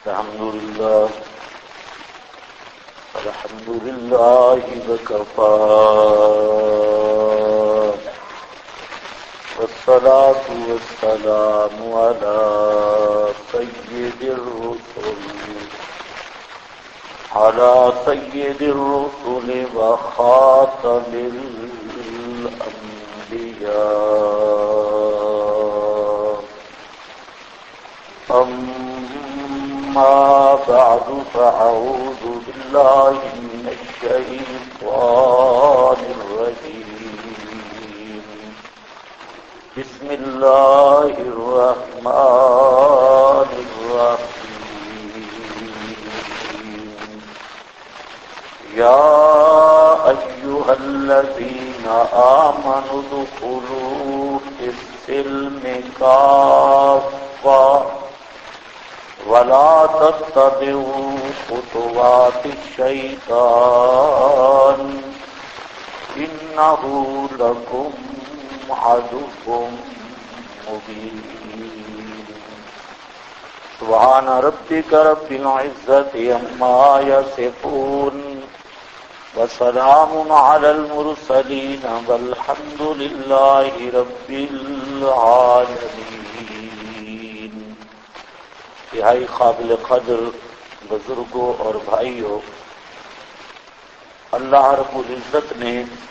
الحمد لله وكفى والصلاة والسلام على سيد الرسل وخاتم الأنبياء. أما بعد فأعوذ بالله من الشيطان الرجيم. بسم الله الرحمن الرحيم. يا أيها الذين آمنوا ادخلوا في السلم كافة ولا تتبعوا خطوات الشيطان إنه لكم عدو مبين. سبحان ربك رب العزة عما يصفون وسلام على المرسلين والحمد لله رب العالمين. انتہائی قابل قدر بزرگوں اور بھائیوں، اللہ رب العزت نے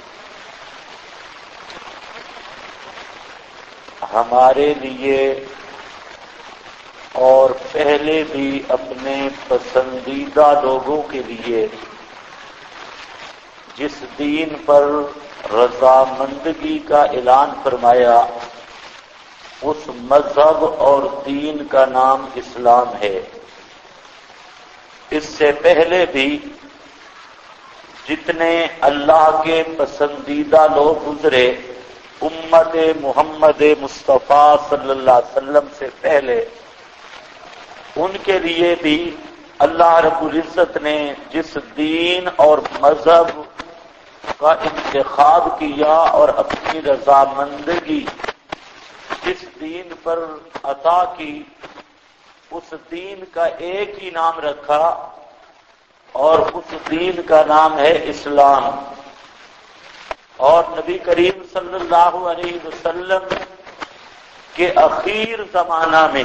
ہمارے لیے اور پہلے بھی اپنے پسندیدہ لوگوں کے لیے جس دین پر رضامندگی کا اعلان فرمایا، اس مذہب اور دین کا نام اسلام ہے. اس سے پہلے بھی جتنے اللہ کے پسندیدہ لوگ گزرے امت محمد مصطفیٰ صلی اللہ علیہ وسلم سے پہلے، ان کے لیے بھی اللہ رب العزت نے جس دین اور مذہب کا انتخاب کیا اور اپنی رضامندگی جس دین پر عطا کی، اس دین کا ایک ہی نام رکھا اور اس دین کا نام ہے اسلام. اور نبی کریم صلی اللہ علیہ وسلم کے اخیر زمانہ میں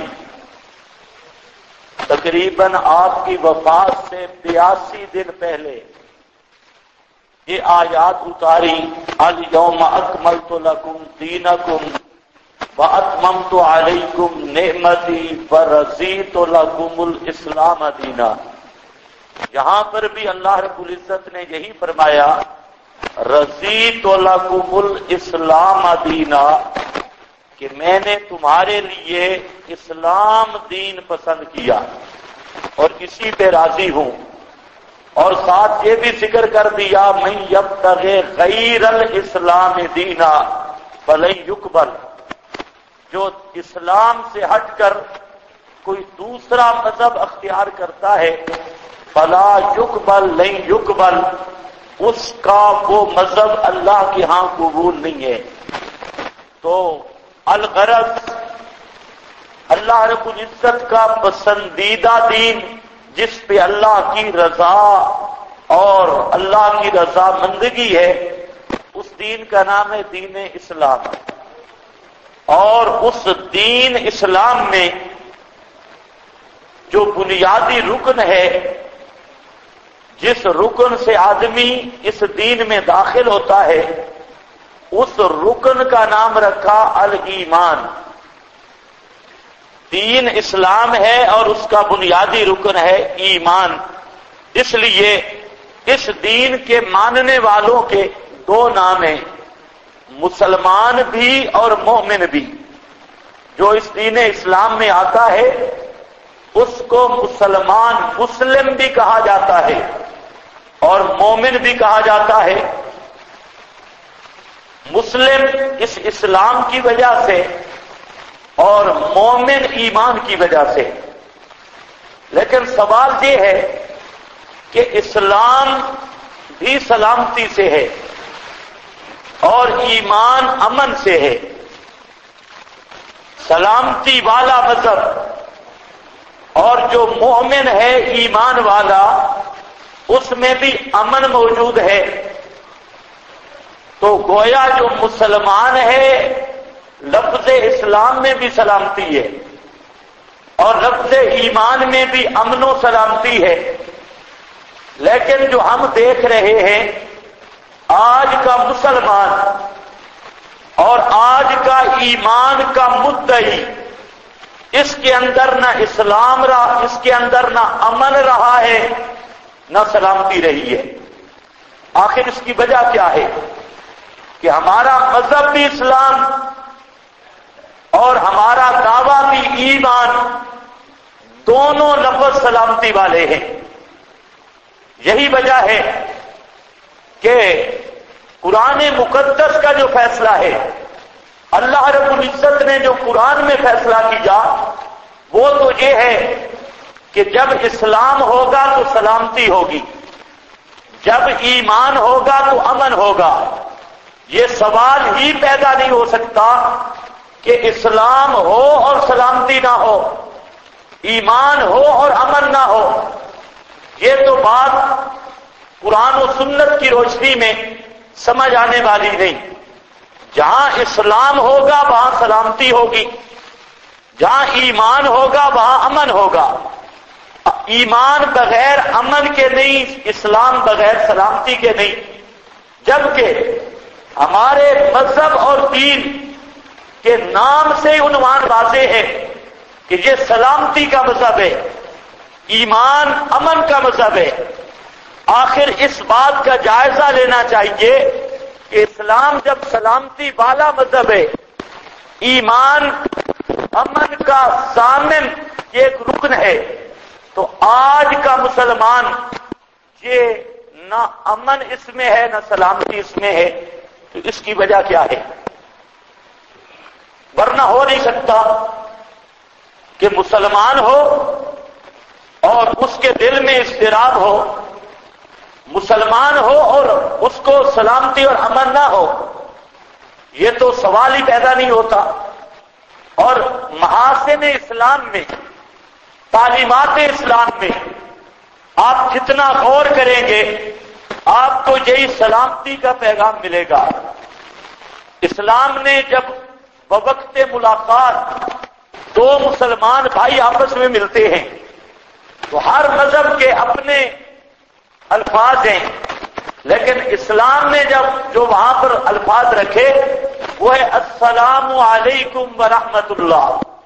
تقریباً آپ کی وفات سے 82 دن پہلے یہ آیات اتاری، الیوم اکملت لکم دینکم وَأَتْمَمْتُ عَلَيْكُمْ نِعْمَتِي وَرَضِيتُ لَكُمُ الْإِسْلَامَ دِينًا. یہاں پر بھی اللہ رب العزت نے یہی فرمایا، رَضِيتُ لَكُمُ الْإِسْلَامَ دِينًا، کہ میں نے تمہارے لیے اسلام دین پسند کیا اور اسی پہ راضی ہوں. اور ساتھ یہ بھی ذکر کر دیا، مَن يَبْتَغِ غَيْرَ الْإِسْلَامِ دِينًا فَلَن يُقْبَلَ، جو اسلام سے ہٹ کر کوئی دوسرا مذہب اختیار کرتا ہے، فلا یقبل لن یقبل، اس کا وہ مذہب اللہ کے ہاں قبول نہیں ہے. تو الغرض اللہ رب العزت کا پسندیدہ دین جس پہ اللہ کی رضا اور اللہ کی رضامندگی ہے، اس دین کا نام ہے دین اسلام. اور اس دین اسلام میں جو بنیادی رکن ہے، جس رکن سے آدمی اس دین میں داخل ہوتا ہے، اس رکن کا نام رکھا الایمان. دین اسلام ہے اور اس کا بنیادی رکن ہے ایمان. اس لیے اس دین کے ماننے والوں کے دو نام ہیں، مسلمان بھی اور مومن بھی. جو اس دین اسلام میں آتا ہے اس کو مسلمان مسلم بھی کہا جاتا ہے اور مومن بھی کہا جاتا ہے. مسلم اس اسلام کی وجہ سے اور مومن ایمان کی وجہ سے. لیکن سوال یہ ہے کہ اسلام بھی سلامتی سے ہے اور ایمان امن سے ہے. سلامتی والا مذہب اور جو مومن ہے ایمان والا اس میں بھی امن موجود ہے، تو گویا جو مسلمان ہے لفظ اسلام میں بھی سلامتی ہے اور لفظ ایمان میں بھی امن و سلامتی ہے۔ لیکن جو ہم دیکھ رہے ہیں آج کا مسلمان اور آج کا ایمان کا مدعی، اس کے اندر نہ اسلام رہا، اس کے اندر نہ امن رہا ہے نہ سلامتی رہی ہے۔ آخر اس کی وجہ کیا ہے کہ ہمارا مذہب بھی اسلام اور ہمارا دعویٰ بھی ایمان، دونوں لفظ سلامتی والے ہیں۔ یہی وجہ ہے کہ قرآن مقدس کا جو فیصلہ ہے، اللہ رب العزت نے جو قرآن میں فیصلہ کیا وہ تو یہ ہے کہ جب اسلام ہوگا تو سلامتی ہوگی، جب ایمان ہوگا تو امن ہوگا۔ یہ سوال ہی پیدا نہیں ہو سکتا کہ اسلام ہو اور سلامتی نہ ہو، ایمان ہو اور امن نہ ہو۔ یہ تو بات قرآن و سنت کی روشنی میں سمجھ آنے والی نہیں۔ جہاں اسلام ہوگا وہاں سلامتی ہوگی، جہاں ایمان ہوگا وہاں امن ہوگا۔ ایمان بغیر امن کے نہیں، اسلام بغیر سلامتی کے نہیں۔ جبکہ ہمارے مذہب اور دین کے نام سے عنوان واضح ہے کہ یہ سلامتی کا مذہب ہے، ایمان امن کا مذہب ہے۔ آخر اس بات کا جائزہ لینا چاہیے کہ اسلام جب سلامتی والا مذہب ہے، ایمان امن کا ضامن ایک رکن ہے، تو آج کا مسلمان یہ نہ امن اس میں ہے نہ سلامتی اس میں ہے، تو اس کی وجہ کیا ہے؟ ورنہ ہو نہیں سکتا کہ مسلمان ہو اور اس کے دل میں اضطراب ہو، مسلمان ہو اور اس کو سلامتی اور امن نہ ہو۔ یہ تو سوال ہی پیدا نہیں ہوتا۔ اور محاسن اسلام میں، تعلیمات اسلام میں آپ جتنا غور کریں گے آپ کو یہی سلامتی کا پیغام ملے گا۔ اسلام نے جب بوقت ملاقات دو مسلمان بھائی آپس میں ملتے ہیں تو ہر مذہب کے اپنے الفاظ ہیں، لیکن اسلام نے جو وہاں پر الفاظ رکھے وہ ہے السلام علیکم ورحمۃ اللہ،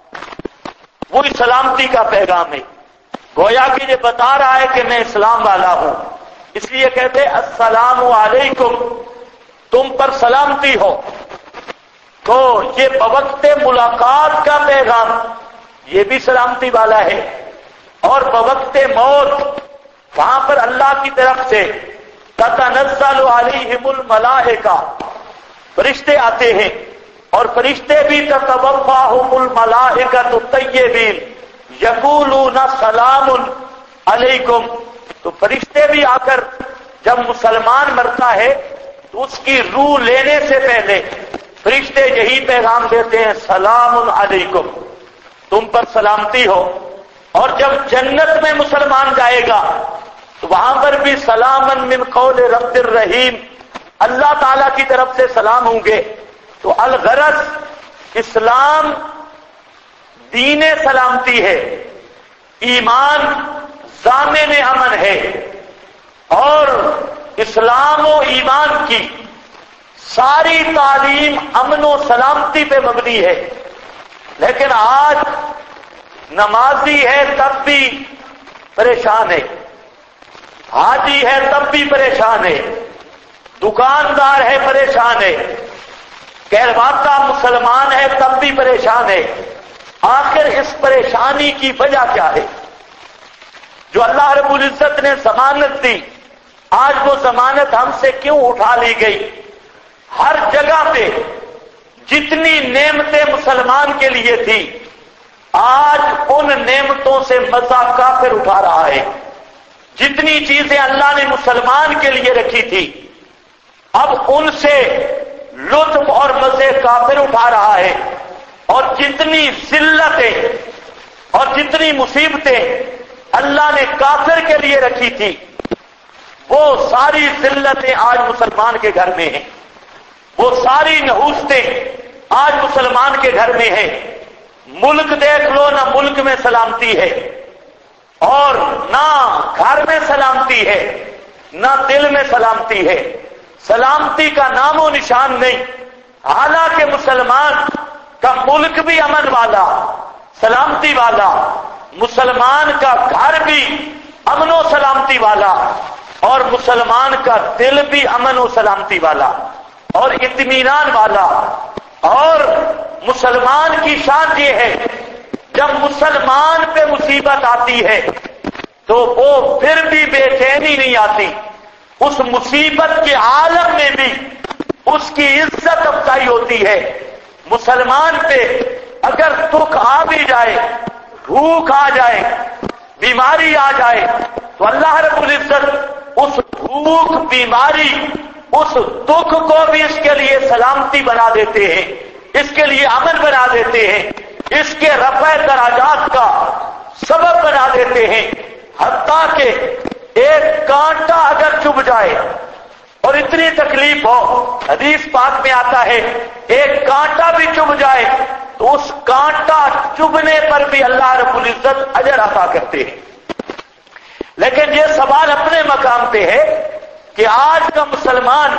وہی سلامتی کا پیغام ہے۔ گویا کہ یہ بتا رہا ہے کہ میں اسلام والا ہوں، اس لیے کہتے ہیں السلام علیکم، تم پر سلامتی ہو۔ تو یہ بوقت ملاقات کا پیغام یہ بھی سلامتی والا ہے، اور بوقت موت وہاں پر اللہ کی طرف سے تتنزل علیہم الملائکہ، فرشتے آتے ہیں، اور فرشتے بھی تتوفاہم الملائکۃ طیبین یقولون سلام علیکم، تو فرشتے بھی آ کر جب مسلمان مرتا ہے تو اس کی روح لینے سے پہلے فرشتے یہی پیغام دیتے ہیں سلام علیکم، تم پر سلامتی ہو۔ اور جب جنت میں مسلمان جائے گا تو وہاں پر بھی سلامن من قول رب الرحیم، اللہ تعالی کی طرف سے سلام ہوں گے۔ تو الغرض اسلام دین سلامتی ہے، ایمان ضامن امن ہے، اور اسلام و ایمان کی ساری تعلیم امن و سلامتی پہ مبنی ہے۔ لیکن آج نمازی ہے تب بھی پریشان ہے، حاجی ہے تب بھی پریشان ہے، دکاندار ہے پریشان ہے، کہلواتا مسلمان ہے تب بھی پریشان ہے۔ آخر اس پریشانی کی وجہ کیا ہے؟ جو اللہ رب العزت نے ضمانت دی، آج وہ ضمانت ہم سے کیوں اٹھا لی گئی؟ ہر جگہ پہ جتنی نعمتیں مسلمان کے لیے تھی، آج ان نعمتوں سے مزہ کافر اٹھا رہا ہے۔ جتنی چیزیں اللہ نے مسلمان کے لیے رکھی تھی، اب ان سے لطف اور مزے کافر اٹھا رہا ہے، اور جتنی ذلتیں اور جتنی مصیبتیں اللہ نے کافر کے لیے رکھی تھی وہ ساری ذلتیں آج مسلمان کے گھر میں ہیں، وہ ساری نحوستیں آج مسلمان کے گھر میں ہیں۔ ملک دیکھ لو، نہ ملک میں سلامتی ہے اور نہ گھر میں سلامتی ہے، نہ دل میں سلامتی ہے، سلامتی کا نام و نشان نہیں۔ حالانکہ مسلمان کا ملک بھی امن والا، سلامتی والا، مسلمان کا گھر بھی امن و سلامتی والا، اور مسلمان کا دل بھی امن و سلامتی والا اور اطمینان والا۔ اور مسلمان کی شان یہ ہے جب مسلمان پہ مصیبت آتی ہے تو وہ پھر بھی بے چینی نہیں آتی، اس مصیبت کے عالم میں بھی اس کی عزت افزائی ہوتی ہے۔ مسلمان پہ اگر دکھ آ بھی جائے، بھوک آ جائے، بیماری آ جائے تو اللہ رب العزت اس بھوک، بیماری، اس دکھ کو بھی اس کے لیے سلامتی بنا دیتے ہیں، اس کے لیے امن بنا دیتے ہیں، اس کے رفع درجات کا سبب بنا دیتے ہیں۔ حتیٰ کہ ایک کانٹا اگر چبھ جائے اور اتنی تکلیف ہو، حدیث پاک میں آتا ہے ایک کانٹا بھی چبھ جائے تو اس کانٹا چبھنے پر بھی اللہ رب العزت اجر عطا کرتے ہیں۔ لیکن یہ سوال اپنے مقام پہ ہے کہ آج کا مسلمان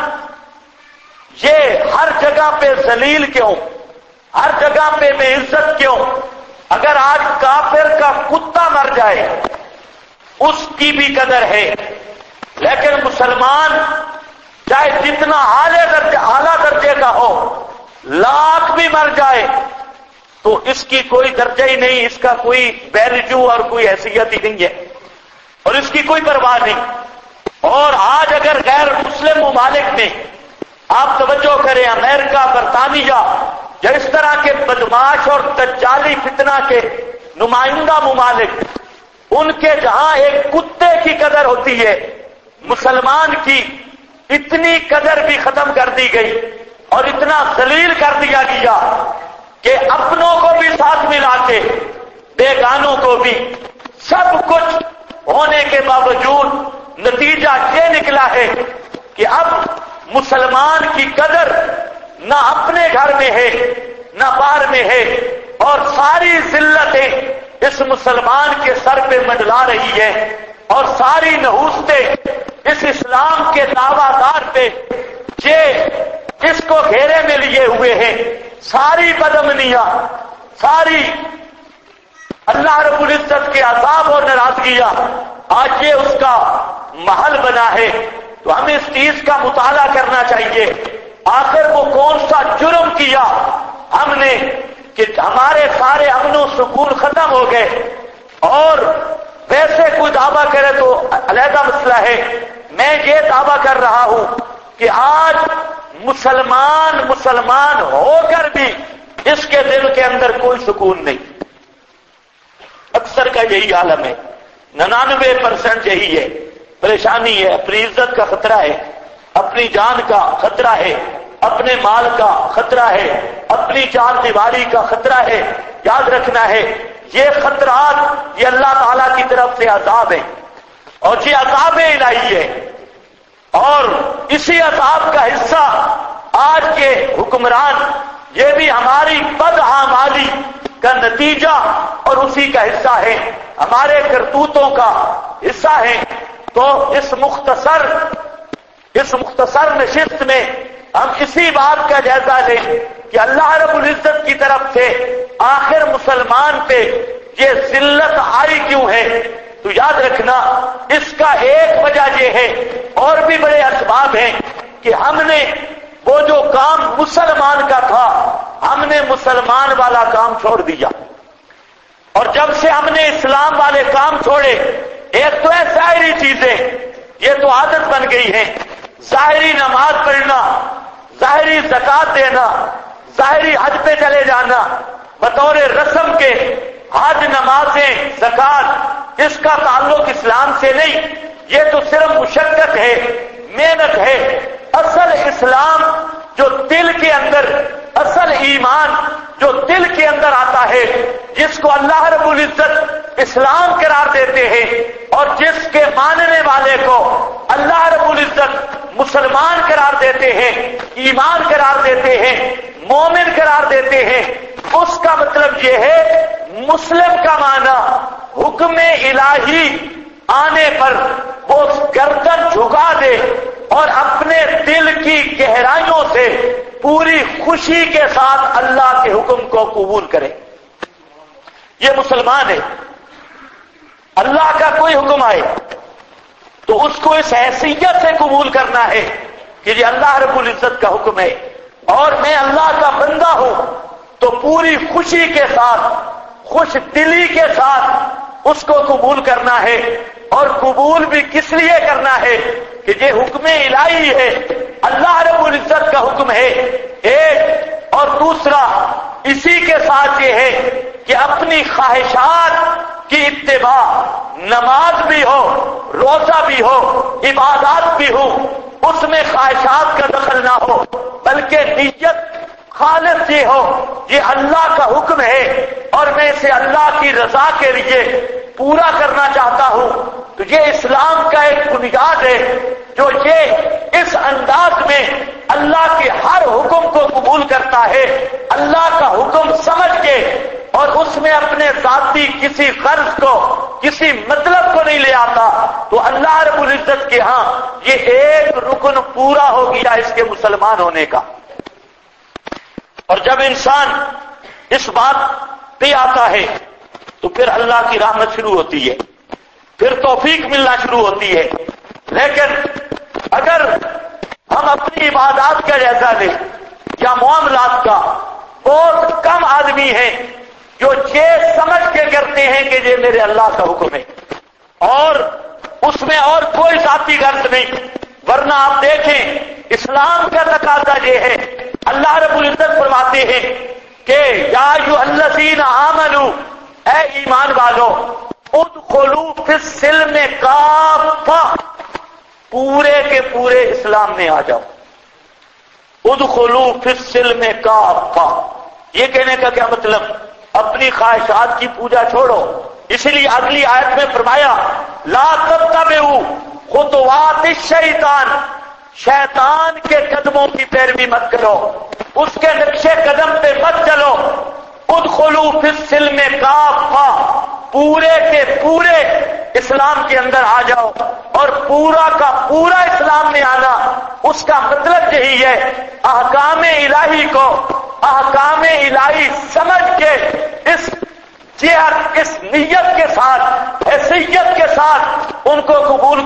یہ ہر جگہ پہ ذلیل کیوں، ہر جگہ پہ بے عزت کیوں؟ اگر آج کافر کا کتا مر جائے اس کی بھی قدر ہے، لیکن مسلمان چاہے جتنا اعلیٰ درجے کا ہو، لاکھ بھی مر جائے تو اس کی کوئی درجہ ہی نہیں، اس کا کوئی بیرجو اور کوئی حیثیت ہی نہیں ہے اور اس کی کوئی پرواہ نہیں۔ اور آج اگر غیر مسلم ممالک میں آپ توجہ کریں، امریکہ، برطانیہ یا اس طرح کے بدماش اور دجالی فتنہ کے نمائندہ ممالک، ان کے جہاں ایک کتے کی قدر ہوتی ہے، مسلمان کی اتنی قدر بھی ختم کر دی گئی اور اتنا ذلیل کر دیا گیا کہ اپنوں کو بھی ساتھ ملا کے بیگانوں کو بھی، سب کچھ ہونے کے باوجود نتیجہ یہ نکلا ہے کہ اب مسلمان کی قدر نہ اپنے گھر میں ہے نہ باہر میں ہے، اور ساری ذلتیں اس مسلمان کے سر پہ منڈلا رہی ہے، اور ساری نحوستیں اس اسلام کے دعویٰ دار پہ یہ اس کو گھیرے میں لیے ہوئے ہیں۔ ساری بدامنیاں، ساری اللہ رب العزت کے عذاب اور ناراضگیاں آج یہ اس کا محل بنا ہے۔ تو ہمیں اس چیز کا مطالعہ کرنا چاہیے، آخر وہ کون سا جرم کیا ہم نے کہ ہمارے سارے امن و سکون ختم ہو گئے۔ اور ویسے کوئی دعویٰ کرے تو علیحدہ مسئلہ ہے، میں یہ دعویٰ کر رہا ہوں کہ آج مسلمان ہو کر بھی اس کے دل کے اندر کوئی سکون نہیں۔ اکثر کا یہی عالم ہے، 99% یہی ہے، پریشانی ہے، اپنی عزت کا خطرہ ہے، اپنی جان کا خطرہ ہے، اپنے مال کا خطرہ ہے، اپنی چار دیواری کا خطرہ ہے۔ یاد رکھنا ہے یہ خطرات یہ اللہ تعالیٰ کی طرف سے عذاب ہیں، اور یہ عذاب الہی ہے، اور اسی عذاب کا حصہ آج کے حکمران، یہ بھی ہماری بدعمالی کا نتیجہ اور اسی کا حصہ ہے، ہمارے کرتوتوں کا حصہ ہے۔ تو اس مختصر نشست میں ہم اسی بات کا جائزہ لیں کہ اللہ رب العزت کی طرف سے آخر مسلمان پہ یہ ذلت آئی کیوں ہے؟ تو یاد رکھنا اس کا ایک وجہ یہ ہے، اور بھی بڑے اسباب ہیں کہ ہم نے وہ جو کام مسلمان کا تھا ہم نے مسلمان والا کام چھوڑ دیا، اور جب سے ہم نے اسلام والے کام چھوڑے، ایک تو ہے ظاہری چیزیں، یہ تو عادت بن گئی ہے، ظاہری نماز پڑھنا، ظاہری زکات دینا، ظاہری حج پہ چلے جانا، بطور رسم کے حج، نمازیں، زکات، اس کا تعلق اسلام سے نہیں، یہ تو صرف مشقت ہے، محنت ہے۔ اصل اسلام جو دل کے اندر، اصل ایمان جو دل کے اندر آتا ہے، جس کو اللہ رب العزت اسلام قرار دیتے ہیں اور جس کے ماننے والے کو اللہ رب العزت مسلمان قرار دیتے ہیں، ایمان قرار دیتے ہیں، مومن قرار دیتے ہیں، اس کا مطلب یہ ہے مسلم کا معنی حکم الہی آنے پر وہ گردن جھکا دے اور اپنے دل کی گہرائیوں سے پوری خوشی کے ساتھ اللہ کے حکم کو قبول کرے، یہ مسلمان ہے۔ اللہ کا کوئی حکم آئے تو اس کو اس حیثیت سے قبول کرنا ہے کہ یہ اللہ رب العزت کا حکم ہے اور میں اللہ کا بندہ ہوں، تو پوری خوشی کے ساتھ، خوش دلی کے ساتھ اس کو قبول کرنا ہے۔ اور قبول بھی کس لیے کرنا ہے کہ یہ حکم الہی ہے، اللہ رب العزت کا حکم ہے ایک، اور دوسرا اسی کے ساتھ یہ ہے کہ اپنی خواہشات کی اتباع، نماز بھی ہو، روزہ بھی ہو، عبادات بھی ہو، اس میں خواہشات کا دخل نہ ہو، بلکہ نیت خالص یہ ہو یہ اللہ کا حکم ہے اور میں اسے اللہ کی رضا کے لیے پورا کرنا چاہتا ہوں۔ تو یہ اسلام کا ایک بنیاد ہے جو یہ اس انداز میں اللہ کے ہر حکم کو قبول کرتا ہے، اللہ کا حکم سمجھ کے، اور اس میں اپنے ذاتی کسی غرض کو، کسی مطلب کو نہیں لے آتا، تو اللہ رب العزت کے ہاں یہ ایک رکن پورا ہو گیا اس کے مسلمان ہونے کا۔ اور جب انسان اس بات پہ آتا ہے تو پھر اللہ کی رحمت شروع ہوتی ہے، پھر توفیق ملنا شروع ہوتی ہے۔ لیکن اگر ہم اپنی عبادات کا جائزہ لیں یا معاملات کا، بہت کم آدمی ہیں جو یہ سمجھ کے کرتے ہیں کہ یہ میرے اللہ کا حکم ہے اور اس میں اور کوئی ذاتی غرض نہیں۔ ورنہ آپ دیکھیں اسلام کا تقاضا یہ ہے، اللہ رب العزت فرماتے ہیں کہ یا ایھا الذین آمنوا، اے ایمان والو، ادخلوا فی السلم کافہ، پورے کے پورے اسلام میں آ جاؤ۔ ادخلوا فی السلم کافہ، یہ کہنے کا کیا مطلب؟ اپنی خواہشات کی پوجا چھوڑو۔ اسی لیے اگلی آیت میں فرمایا لا تتبعوا خطوات الشیطان، شیطان کے قدموں کی پیروی مت کرو، اس کے نقشے قدم پہ مت چلو۔ ادخلوا فی السلم کافہ، پورے کے پورے اسلام کے اندر آ جاؤ، اور پورا کا پورا اسلام میں آنا اس کا مطلب یہی ہے احکام الہی کو احکام الہی سمجھ کے اس جہت، اس نیت کے ساتھ، حیثیت کے ساتھ ان کو قبول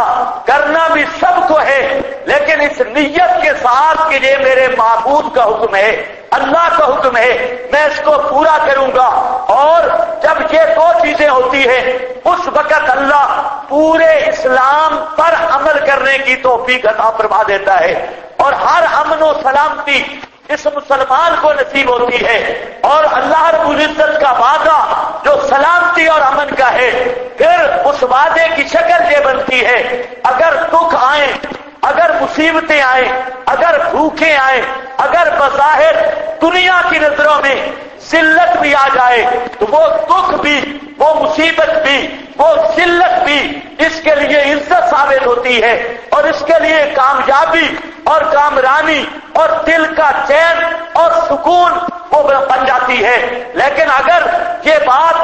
کرنا بھی سب کو ہے، لیکن اس نیت کے ساتھ کہ یہ میرے معبود کا حکم ہے، اللہ کا حکم ہے، میں اس کو پورا کروں گا۔ اور جب یہ دو چیزیں ہوتی ہیں اس وقت اللہ پورے اسلام پر عمل کرنے کی توفیق عطا فرما دیتا ہے، اور ہر امن و سلامتی اس مسلمان کو نصیب ہوتی ہے۔ اور اللہ رب العزت کا وعدہ جو سلامتی اور امن کا ہے، پھر اس وعدے کی شکل یہ بنتی ہے اگر دکھ آئیں، اگر مصیبتیں آئیں، اگر بھوکیں آئیں، اگر بظاہر دنیا کی نظروں میں ذلت بھی آ جائے، تو وہ دکھ بھی، وہ مصیبت بھی، وہ ذلت بھی اس کے لیے عزت ثابت ہوتی ہے، اور اس کے لیے کامیابی اور کامرانی اور دل کا چین اور سکون وہ بن جاتی ہے۔ لیکن اگر یہ بات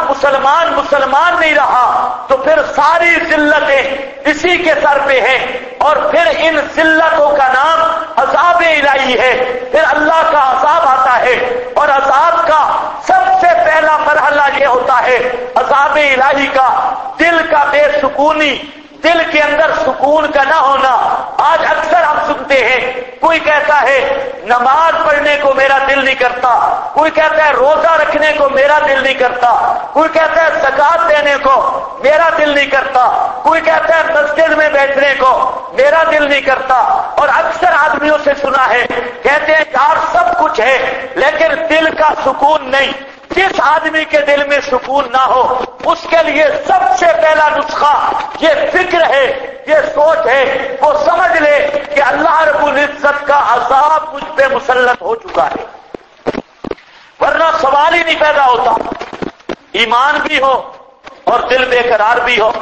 مسلمان نہیں رہا تو پھر ساری ذلتیں اسی کے سر پہ ہیں، اور پھر ان ذلتوں کا نام عذاب الہی ہے۔ پھر اللہ کا عذاب آتا ہے، اور عذاب کا سب سے پہلا مرحلہ یہ ہوتا ہے عذاب الہی کا دل کا بے سکونی، دل کے اندر سکون کا نہ ہونا۔ آج اکثر ہم سنتے ہیں کوئی کہتا ہے نماز پڑھنے کو میرا دل نہیں کرتا، کوئی کہتا ہے روزہ رکھنے کو میرا دل نہیں کرتا، کوئی کہتا ہے زکات دینے کو میرا دل نہیں کرتا، کوئی کہتا ہے مسجد میں بیٹھنے کو میرا دل نہیں کرتا۔ اور اکثر آدمیوں سے سنا ہے کہتے ہیں یار سب کچھ ہے لیکن دل کا سکون نہیں۔ جس آدمی کے دل میں سکون نہ ہو اس کے لیے سب سے پہلا نسخہ یہ فکر ہے، یہ سوچ ہے، وہ سمجھ لے کہ اللہ رب العزت کا عذاب مجھ پہ مسلط ہو چکا ہے۔ ورنہ سوال ہی نہیں پیدا ہوتا. ایمان بھی ہو اور دل بے قرار بھی ہو،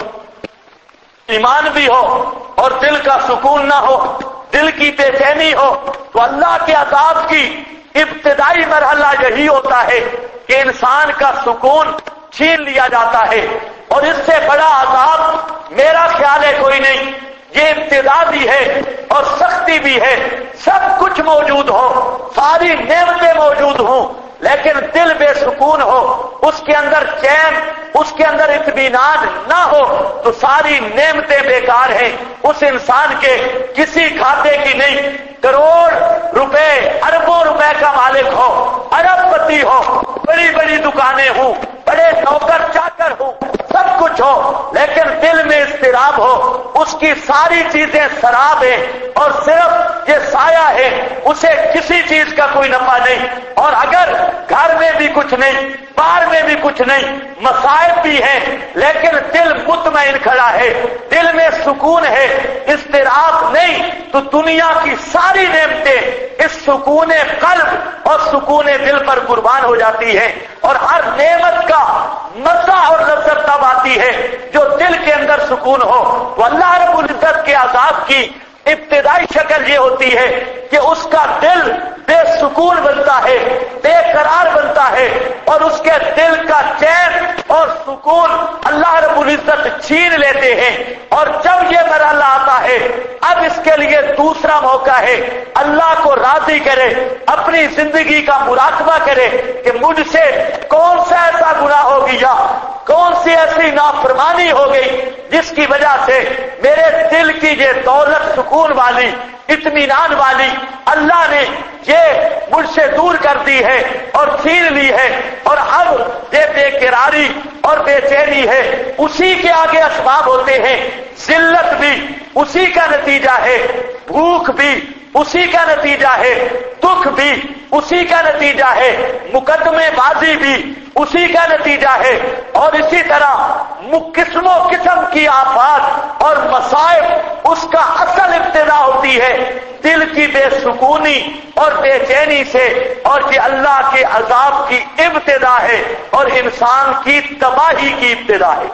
ایمان بھی ہو اور دل کا سکون نہ ہو، دل کی بے چینی ہو، تو اللہ کے عذاب کی ابتدائی مرحلہ یہی ہوتا ہے کہ انسان کا سکون چھین لیا جاتا ہے. اور اس سے بڑا عذاب میرا خیال ہے کوئی نہیں. یہ ابتدا بھی ہے اور سختی بھی ہے، سب کچھ موجود ہو، ساری نعمتیں موجود ہوں، لیکن دل بے سکون ہو، اس کے اندر چین، اس کے اندر اطمینان نہ ہو، تو ساری نعمتیں بیکار ہیں. اس انسان کے کسی کھاتے کی نہیں، کروڑ روپے اربوں روپے کا مالک ہو، ارب پتی ہو، بڑی بڑی دکانیں ہوں، بڑے نوکر چاکر ہوں، سب کچھ ہو، لیکن دل میں اضطراب ہو، اس کی ساری چیزیں سراب ہیں اور صرف یہ سایہ ہے، اسے کسی چیز کا کوئی نفع نہیں. اور اگر گھر میں بھی کچھ نہیں، باہر میں بھی کچھ نہیں، مصائب بھی ہیں، لیکن دل مطمئن کھڑا ہے، دل میں سکون ہے، اضطراب نہیں، تو دنیا کی ساری نعمتیں اس سکون قلب اور سکون دل پر قربان ہو جاتی ہیں. اور ہر نعمت کا مزہ اور لذت تب آتی ہے جو دل کے اندر سکون ہو. تو اللہ رب العزت کے عذاب کی ابتدائی شکل یہ ہوتی ہے کہ اس کا دل بے سکون بنتا ہے، بے قرار بنتا ہے، اور اس کے دل کا چین اور سکون اللہ رب العزت چھین لیتے ہیں. اور جب یہ مرحلہ آتا ہے، اب اس کے لیے دوسرا موقع ہے، اللہ کو راضی کرے، اپنی زندگی کا مراقبہ کرے کہ مجھ سے کون سا ایسا گناہ ہو گیا، کون سی ایسی نافرمانی ہو گئی جس کی وجہ سے میرے دل کی یہ دولت سکون والی، اطمینان والی اللہ نے یہ مجھ سے دور کر دی ہے اور چھین لی ہے، اور اب یہ بے قراری اور بے چینی ہے. اسی کے آگے اسباب ہوتے ہیں، ذلت بھی اسی کا نتیجہ ہے، بھوک بھی اسی کا نتیجہ ہے، دکھ بھی اسی کا نتیجہ ہے، مقدمے بازی بھی اسی کا نتیجہ ہے. اور اسی طرح قسم و قسم کی آفات اور مصائب اس کا اصل ابتدا ہوتی ہے دل کی بے سکونی اور بے چینی سے، اور یہ اللہ کے عذاب کی ابتدا ہے اور انسان کی تباہی کی ابتدا ہے.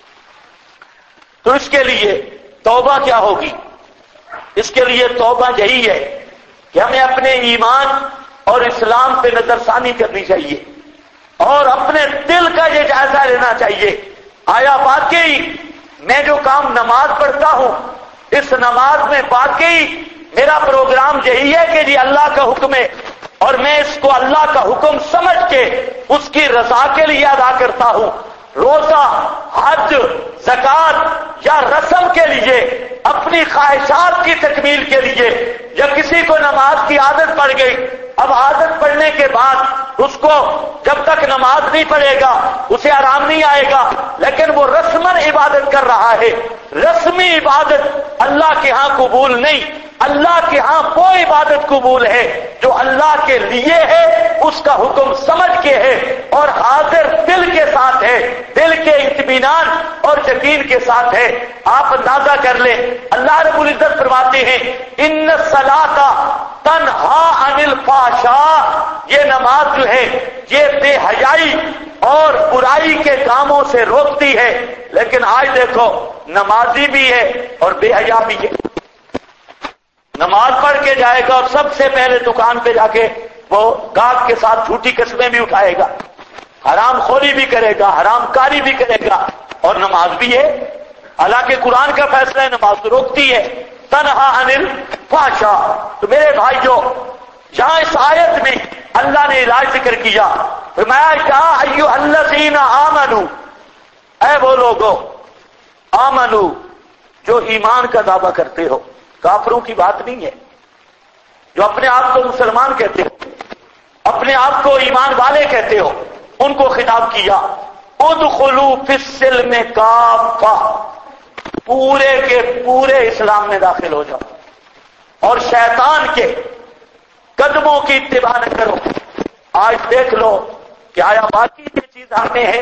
تو اس کے لیے توبہ کیا ہوگی؟ اس کے لیے توبہ یہی ہے کہ ہمیں اپنے ایمان اور اسلام پہ نظر ثانی کرنی چاہیے اور اپنے دل کا یہ جائزہ لینا چاہیے. آیا واقعی میں جو کام نماز پڑھتا ہوں، اس نماز میں واقعی میرا پروگرام یہی ہے کہ جی اللہ کا حکم ہے اور میں اس کو اللہ کا حکم سمجھ کے اس کی رضا کے لیے ادا کرتا ہوں؟ روزہ، حج، زکات یا رسم کے لیے، اپنی خواہشات کی تکمیل کے لیے، یا کسی کو نماز کی عادت پڑ گئی، اب عادت پڑنے کے بعد اس کو جب تک نماز نہیں پڑھے گا اسے آرام نہیں آئے گا، لیکن وہ رسمن عبادت کر رہا ہے. رسمی عبادت اللہ کے ہاں قبول نہیں. اللہ کے ہاں وہ عبادت قبول ہے جو اللہ کے لیے ہے، اس کا حکم سمجھ کے ہے اور حاضر دل کے ساتھ ہے، دل کے اطمینان اور یقین کے ساتھ ہے. آپ اندازہ کر لیں، اللہ رب العزت فرماتے ہیں ان الصلاۃ تنہا عن الفحشاء، یہ نماز جو ہے یہ بے حیائی اور برائی کے کاموں سے روکتی ہے. لیکن آج دیکھو نمازی بھی ہے اور بے حیا بھی ہے. نماز پڑھ کے جائے گا اور سب سے پہلے دکان پہ جا کے وہ گاہک کے ساتھ جھوٹی قسمیں بھی اٹھائے گا، حرام خوری بھی کرے گا، حرام کاری بھی کرے گا، اور نماز بھی ہے. حالانکہ قرآن کا فیصلہ ہے نماز تو روکتی ہے، تنہا عن الفحشاء. تو میرے بھائیو، جہاں اس آیت میں اللہ نے علاج ذکر کیا، فرمایا یا ایھا الذین آمنوا، اے وہ لوگو آمنو جو ایمان کا دعویٰ کرتے ہو. کافروں کی بات نہیں ہے جو اپنے آپ کو مسلمان کہتے ہو، اپنے آپ کو ایمان والے کہتے ہو، ان کو خطاب کیا ادخلوا فی السلم کافہ، پورے کے پورے اسلام میں داخل ہو جاؤ اور شیطان کے قدموں کی اتباع نہ کرو. آج دیکھ لو کہ آیا باقی یہ چیز ہمیں ہے،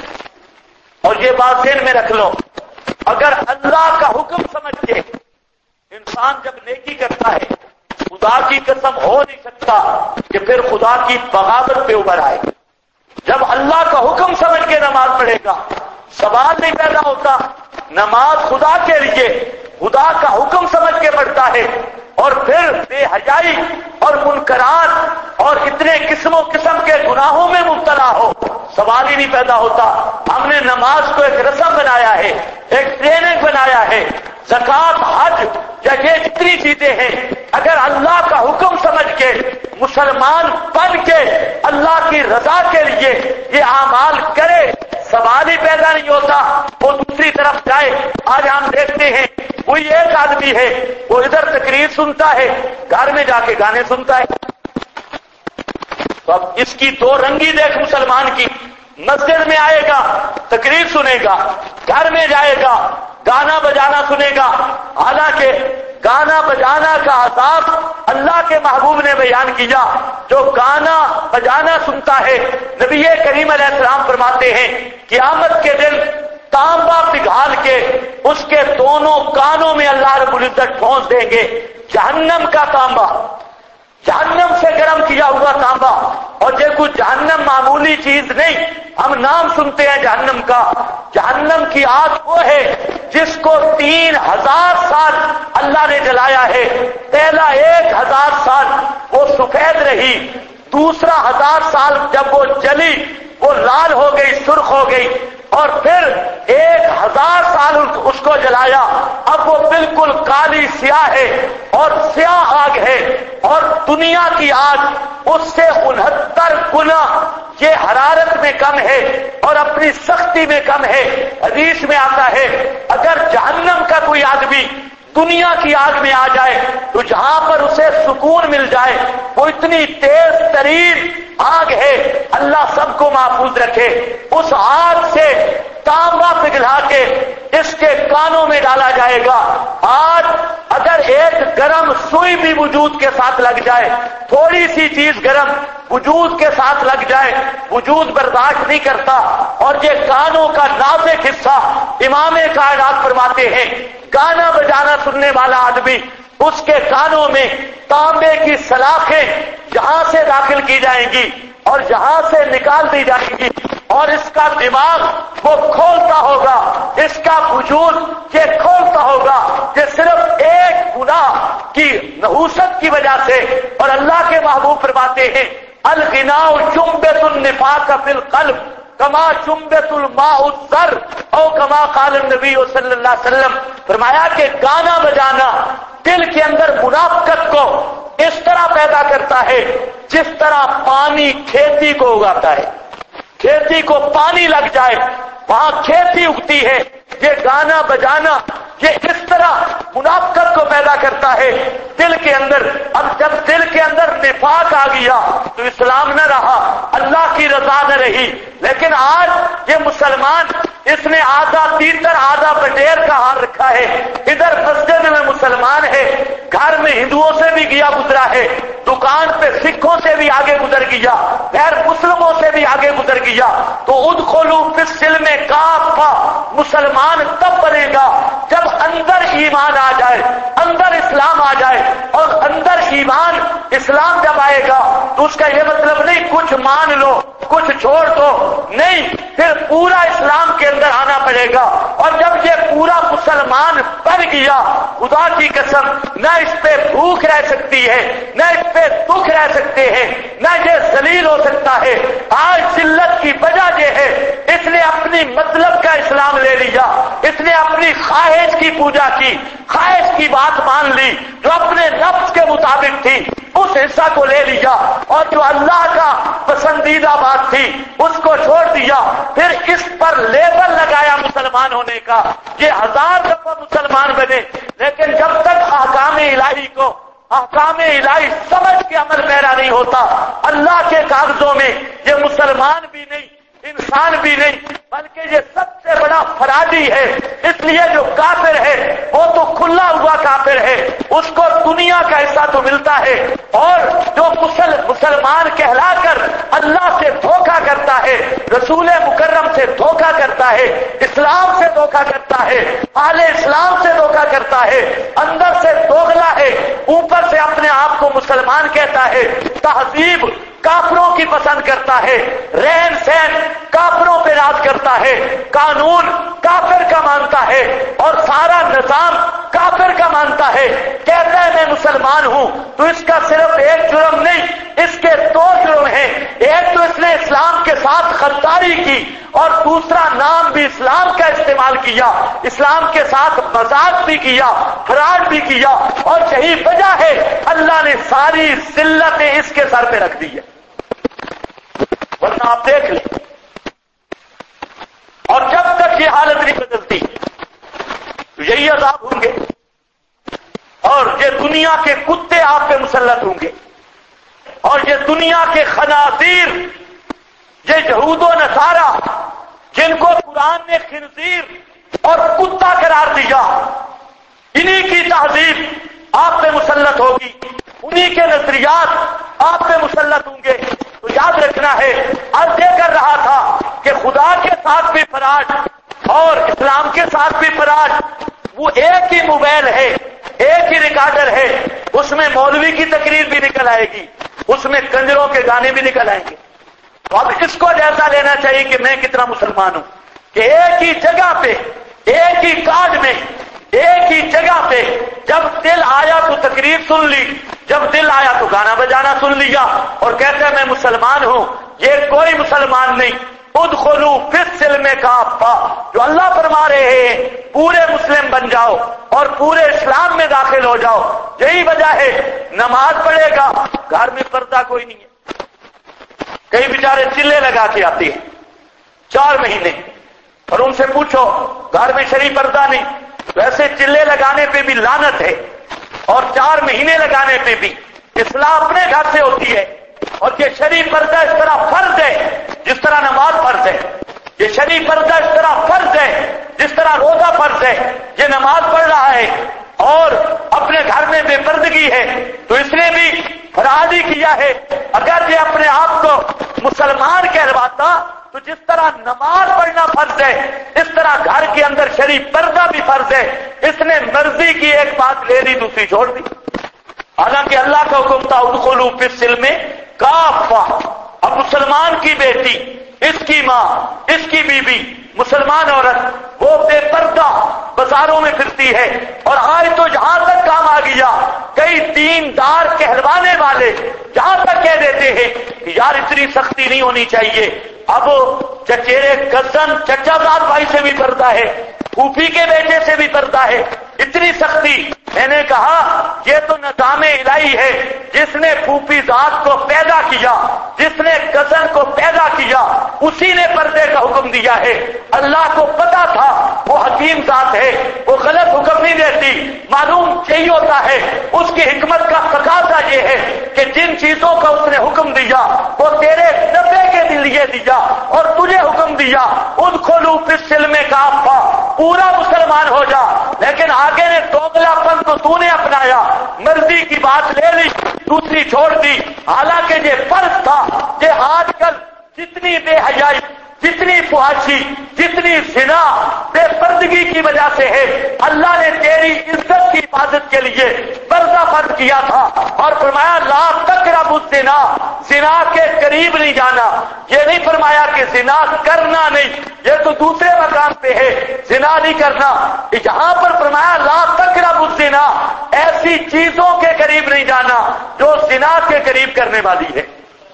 اور یہ بات ذہن میں رکھ لو، اگر اللہ کا حکم سمجھ کے انسان جب نیکی کرتا ہے، خدا کی قسم ہو نہیں سکتا کہ پھر خدا کی بغاوت پہ ابھر آئے. جب اللہ کا حکم سمجھ کے نماز پڑھے گا سوال نہیں پیدا ہوتا. نماز خدا کے لیے خدا کا حکم سمجھ کے پڑھتا ہے اور پھر بے حیائی اور منکرات اور اتنے قسم و قسم کے گناہوں میں مبتلا ہو، سوال ہی نہیں پیدا ہوتا. ہم نے نماز کو ایک رسم بنایا ہے، ایک ٹریننگ بنایا ہے. زکات، حج یا یہ جتنی چیزیں ہیں اگر اللہ کا حکم سمجھ کے مسلمان بن کے اللہ کی رضا کے لیے یہ اعمال کرے سوال ہی پیدا نہیں ہوتا. وہ دوسری طرف جائے. آج ہم دیکھتے ہیں کوئی ایک آدمی ہے وہ ادھر تقریر سنتا ہے، گھر میں جا کے گانے سنتا ہے. تو اب اس کی دو رنگی دیکھ مسلمان کی. مسجد میں آئے گا تقریر سنے گا، گھر میں جائے گا گانا بجانا سنے گا. حالانکہ گانا بجانا کا عذاب اللہ کے محبوب نے بیان کیا. جو گانا بجانا سنتا ہے نبی کریم علیہ السلام فرماتے ہیں قیامت کے دن تانبا پگھال کے اس کے دونوں کانوں میں اللہ رب العزت ٹھونس دیں گے جہنم کا تانبا، جہنم سے گرم کیا ہوا تانبا. اور یہ کوئی جہنم معمولی چیز نہیں. ہم نام سنتے ہیں جہنم کا. جہنم کی آگ وہ ہے جس کو 3000 سال اللہ نے جلایا ہے. پہلا 1000 سال وہ سفید رہی، دوسرا 1000 سال جب وہ جلی وہ لال ہو گئی، سرخ ہو گئی، اور پھر 1000 سال اس کو جلایا. اب وہ بالکل کالی سیاہ ہے اور سیاہ آگ ہے. اور دنیا کی آگ اس سے 69 گنا یہ حرارت میں کم ہے اور اپنی سختی میں کم ہے. حدیث میں آتا ہے اگر جہنم کا کوئی آدمی دنیا کی آگ میں آ جائے تو جہاں پر اسے سکون مل جائے وہ اتنی تیز ترین آگ ہے. اللہ سب کو محفوظ رکھے. اس آگ سے تانبا پگھلا کے اس کے کانوں میں ڈالا جائے گا. آج اگر ایک گرم سوئی بھی وجود کے ساتھ لگ جائے، تھوڑی سی چیز گرم وجود کے ساتھ لگ جائے، وجود برداشت نہیں کرتا. اور یہ کانوں کا نازک حصہ امام کائنات فرماتے ہیں گانا بجانا سننے والا آدمی اس کے کانوں میں تانبے کی سلاخیں جہاں سے داخل کی جائیں گی اور جہاں سے نکال دی جائیں گی اور اس کا دماغ وہ کھولتا ہوگا، اس کا وجود یہ کھولتا ہوگا کہ صرف ایک گناہ کی نحوست کی وجہ سے. اور اللہ کے محبوب فرماتے ہیں الغناء جنبۃ النفاق فی القلب کما جنبۃ الماء الزر او کما قال النبی صلی اللہ علیہ وسلم. فرمایا کہ گانا بجانا دل کے اندر منافقت کو اس طرح پیدا کرتا ہے جس طرح پانی کھیتی کو اگاتا ہے. کھیتی کو پانی لگ جائے وہاں کھیتی اگتی ہے. یہ گانا بجانا یہ اس طرح منافقت کو پیدا کرتا ہے دل کے اندر. اب جب دل کے اندر نفاق آ گیا تو اسلام نہ رہا، اللہ کی رضا نہ رہی. لیکن آج یہ مسلمان اس نے آدھا تیتر آدھا بٹیر کا حال رکھا ہے. ادھر مسجد میں مسلمان ہے، گھر میں ہندوؤں سے بھی گیا گزرا ہے، دکان پہ سکھوں سے بھی آگے گزر گیا، غیر مسلموں سے بھی آگے گزر گیا. تو ادخلوا فی السلم کافہ مسلمان تب بنے گا جب اندر ایمان آ جائے، اندر اسلام آ جائے. اور اندر ایمان اسلام جب آئے گا تو اس کا یہ مطلب نہیں کچھ مان لو کچھ چھوڑ دو، نہیں، پھر پورا اسلام کے اندر آنا پڑے گا. اور جب یہ پورا مسلمان بن گیا خدا کی قسم نہ اس پہ بھوک رہ سکتی ہے، نہ اس پہ دکھ رہ سکتے ہیں، نہ یہ ذلیل ہو سکتا ہے. آج ذلت کی وجہ یہ ہے اس نے اپنی مطلب کا اسلام لے لیا، اس نے اپنی خواہش کی پوجا کی، خواہش کی بات مان لی جو اپنے نفس کے مطابق تھی اس حصہ کو لے لیا، اور جو اللہ کا پسندیدہ بات تھی اس کو چھوڑ دیا. پھر اس پر لیبل لگایا مسلمان ہونے کا. یہ 1000 دفعہ مسلمان بنے لیکن جب تک احکام الہی کو احکام الہی سمجھ کے عمل پیرا نہیں ہوتا اللہ کے کاغذوں میں یہ مسلمان بھی نہیں، انسان بھی نہیں، بلکہ یہ سب سے بڑا فرادی ہے. اس لیے جو کافر ہے وہ تو کھلا ہوا کافر ہے، اس کو دنیا کا حصہ تو ملتا ہے. اور جو مسلمان کہلا کر اللہ سے دھوکہ کرتا ہے، رسول مکرم سے دھوکہ کرتا ہے، اسلام سے دھوکہ کرتا ہے، اہل اسلام سے دھوکہ کرتا ہے، اندر سے دوغلا ہے، اوپر سے اپنے آپ کو مسلمان کہتا ہے، تہذیب کافروں کی پسند کرتا ہے، رہن سہن کافروں پہ راج کرتا ہے، قانون کافر کا مانتا ہے اور سارا نظام کافر کا مانتا ہے، کہتا ہے میں مسلمان ہوں، تو اس کا صرف ایک جرم نہیں، اس کے دو جرم ہیں۔ ایک تو اس نے اسلام کے ساتھ غداری کی اور دوسرا نام بھی اسلام کا استعمال کیا، اسلام کے ساتھ مذاق بھی کیا، فراڈ بھی کیا، اور یہی وجہ ہے اللہ نے ساری ذلتیں اس کے سر پہ رکھ دی ہے۔ ورنہ آپ دیکھ لیں، اور جب تک یہ حالت نہیں بدلتی تو یہی عذاب ہوں گے، اور یہ دنیا کے کتے آپ پہ مسلط ہوں گے، اور یہ دنیا کے خنازیر، یہ یہود و نصارہ جن کو قرآن نے خنزیر اور کتا قرار دیا، انہی کی تہذیب آپ پہ مسلط ہوگی، انہی کے نظریات آپ پہ مسلط ہوں گے۔ تو یاد رکھنا ہے، عرض یہ کر رہا تھا کہ خدا کے ساتھ بھی فراڈ اور اسلام کے ساتھ بھی فراڈ، وہ ایک ہی موبائل ہے، ایک ہی ریکارڈر ہے، اس میں مولوی کی تقریر بھی نکل آئے گی، اس میں کنجروں کے گانے بھی نکل آئیں گے۔ تو اب اس کو جیسا لینا چاہیے کہ میں کتنا مسلمان ہوں، کہ ایک ہی جگہ پہ، ایک ہی کارڈ میں، ایک ہی جگہ پہ جب دل آیا تو تقریر سن لی، جب دل آیا تو گانا بجانا سن لیا، اور کہتے ہیں میں مسلمان ہوں۔ یہ کوئی مسلمان نہیں۔ ادخلوا فی السلم کافہ، جو اللہ فرما رہے ہیں پورے مسلم بن جاؤ اور پورے اسلام میں داخل ہو جاؤ۔ یہی وجہ ہے نماز پڑھے گا، گھر میں پردہ کوئی نہیں ہے، کئی بیچارے چلے لگا کے آتے ہیں 4 مہینے، اور ان سے پوچھو گھر میں شرعی پردہ نہیں، ویسے چلے لگانے پہ بھی لعنت ہے، اور 4 مہینے لگانے پہ بھی اصلاح اپنے گھر سے ہوتی ہے۔ اور یہ شرعی پردہ اس طرح فرض ہے جس طرح نماز فرض ہے، یہ شرعی پردہ اس طرح فرض ہے جس طرح روزہ فرض ہے۔ یہ نماز پڑھ رہا ہے اور اپنے گھر میں بے پردگی ہے تو اس نے بھی فراد ہی کیا ہے۔ اگر یہ اپنے آپ کو مسلمان کہلواتا تو جس طرح نماز پڑھنا فرض ہے اس طرح گھر کے اندر شرعی پردہ بھی فرض ہے۔ اس نے مرضی کی ایک بات لے لی، دوسری چھوڑ دی، حالانکہ اللہ کا حکم تھا ادخلوا فی السلم کافہ۔ اب مسلمان کی بیٹی، اس کی ماں، اس کی بیوی، مسلمان عورت وہ بے پردہ بازاروں میں پھرتی ہے، اور آج تو جہاں تک کام آ گیا کئی دیندار کہلوانے والے جہاں تک کہہ دیتے ہیں کہ یار اتنی سختی نہیں ہونی چاہیے، اب چچیرے کزن چچا زاد بھائی سے بھی پردہ ہے، پھوپھی کے بیٹے سے بھی پردہ ہے، اتنی سختی۔ میں نے کہا یہ تو نظام الہی ہے، جس نے پھوپھی ذات کو پیدا کیا، جس نے کزن کو پیدا کیا، اسی نے پردے کا حکم دیا ہے۔ اللہ کو پتا تھا وہ حکیم ذات ہے، وہ غلط حکم نہیں دیتی، معلوم یہی ہوتا ہے۔ اس کی حکمت کا تقاضا یہ ہے کہ جن چیزوں کا اس نے حکم دیا وہ تیرے نفع کے لیے دیا، اور تجھے حکم دیا ادخلوا فی السلم کافہ، پورا مسلمان ہو جا۔ لیکن آگے نے دوگلا پن تو نے اپنایا، مرضی کی بات لے لی، دوسری چھوڑ دی، حالانکہ یہ فرض تھا۔ یہ آج کل جتنی بے حیائی، جتنی فحاشی، جتنی زنا بے پردگی کی وجہ سے ہے، اللہ نے تیری عزت کی حفاظت کے لیے پردہ فرض کیا تھا، اور فرمایا لا تقربوا الزنا، زنا کے قریب نہیں جانا۔ یہ نہیں فرمایا کہ زنا کرنا نہیں، یہ تو دوسرے مقام پہ ہے، زنا نہیں کرنا۔ یہاں پر فرمایا لا تقربوا الزنا، ایسی چیزوں کے قریب نہیں جانا جو زنا کے قریب کرنے والی ہے،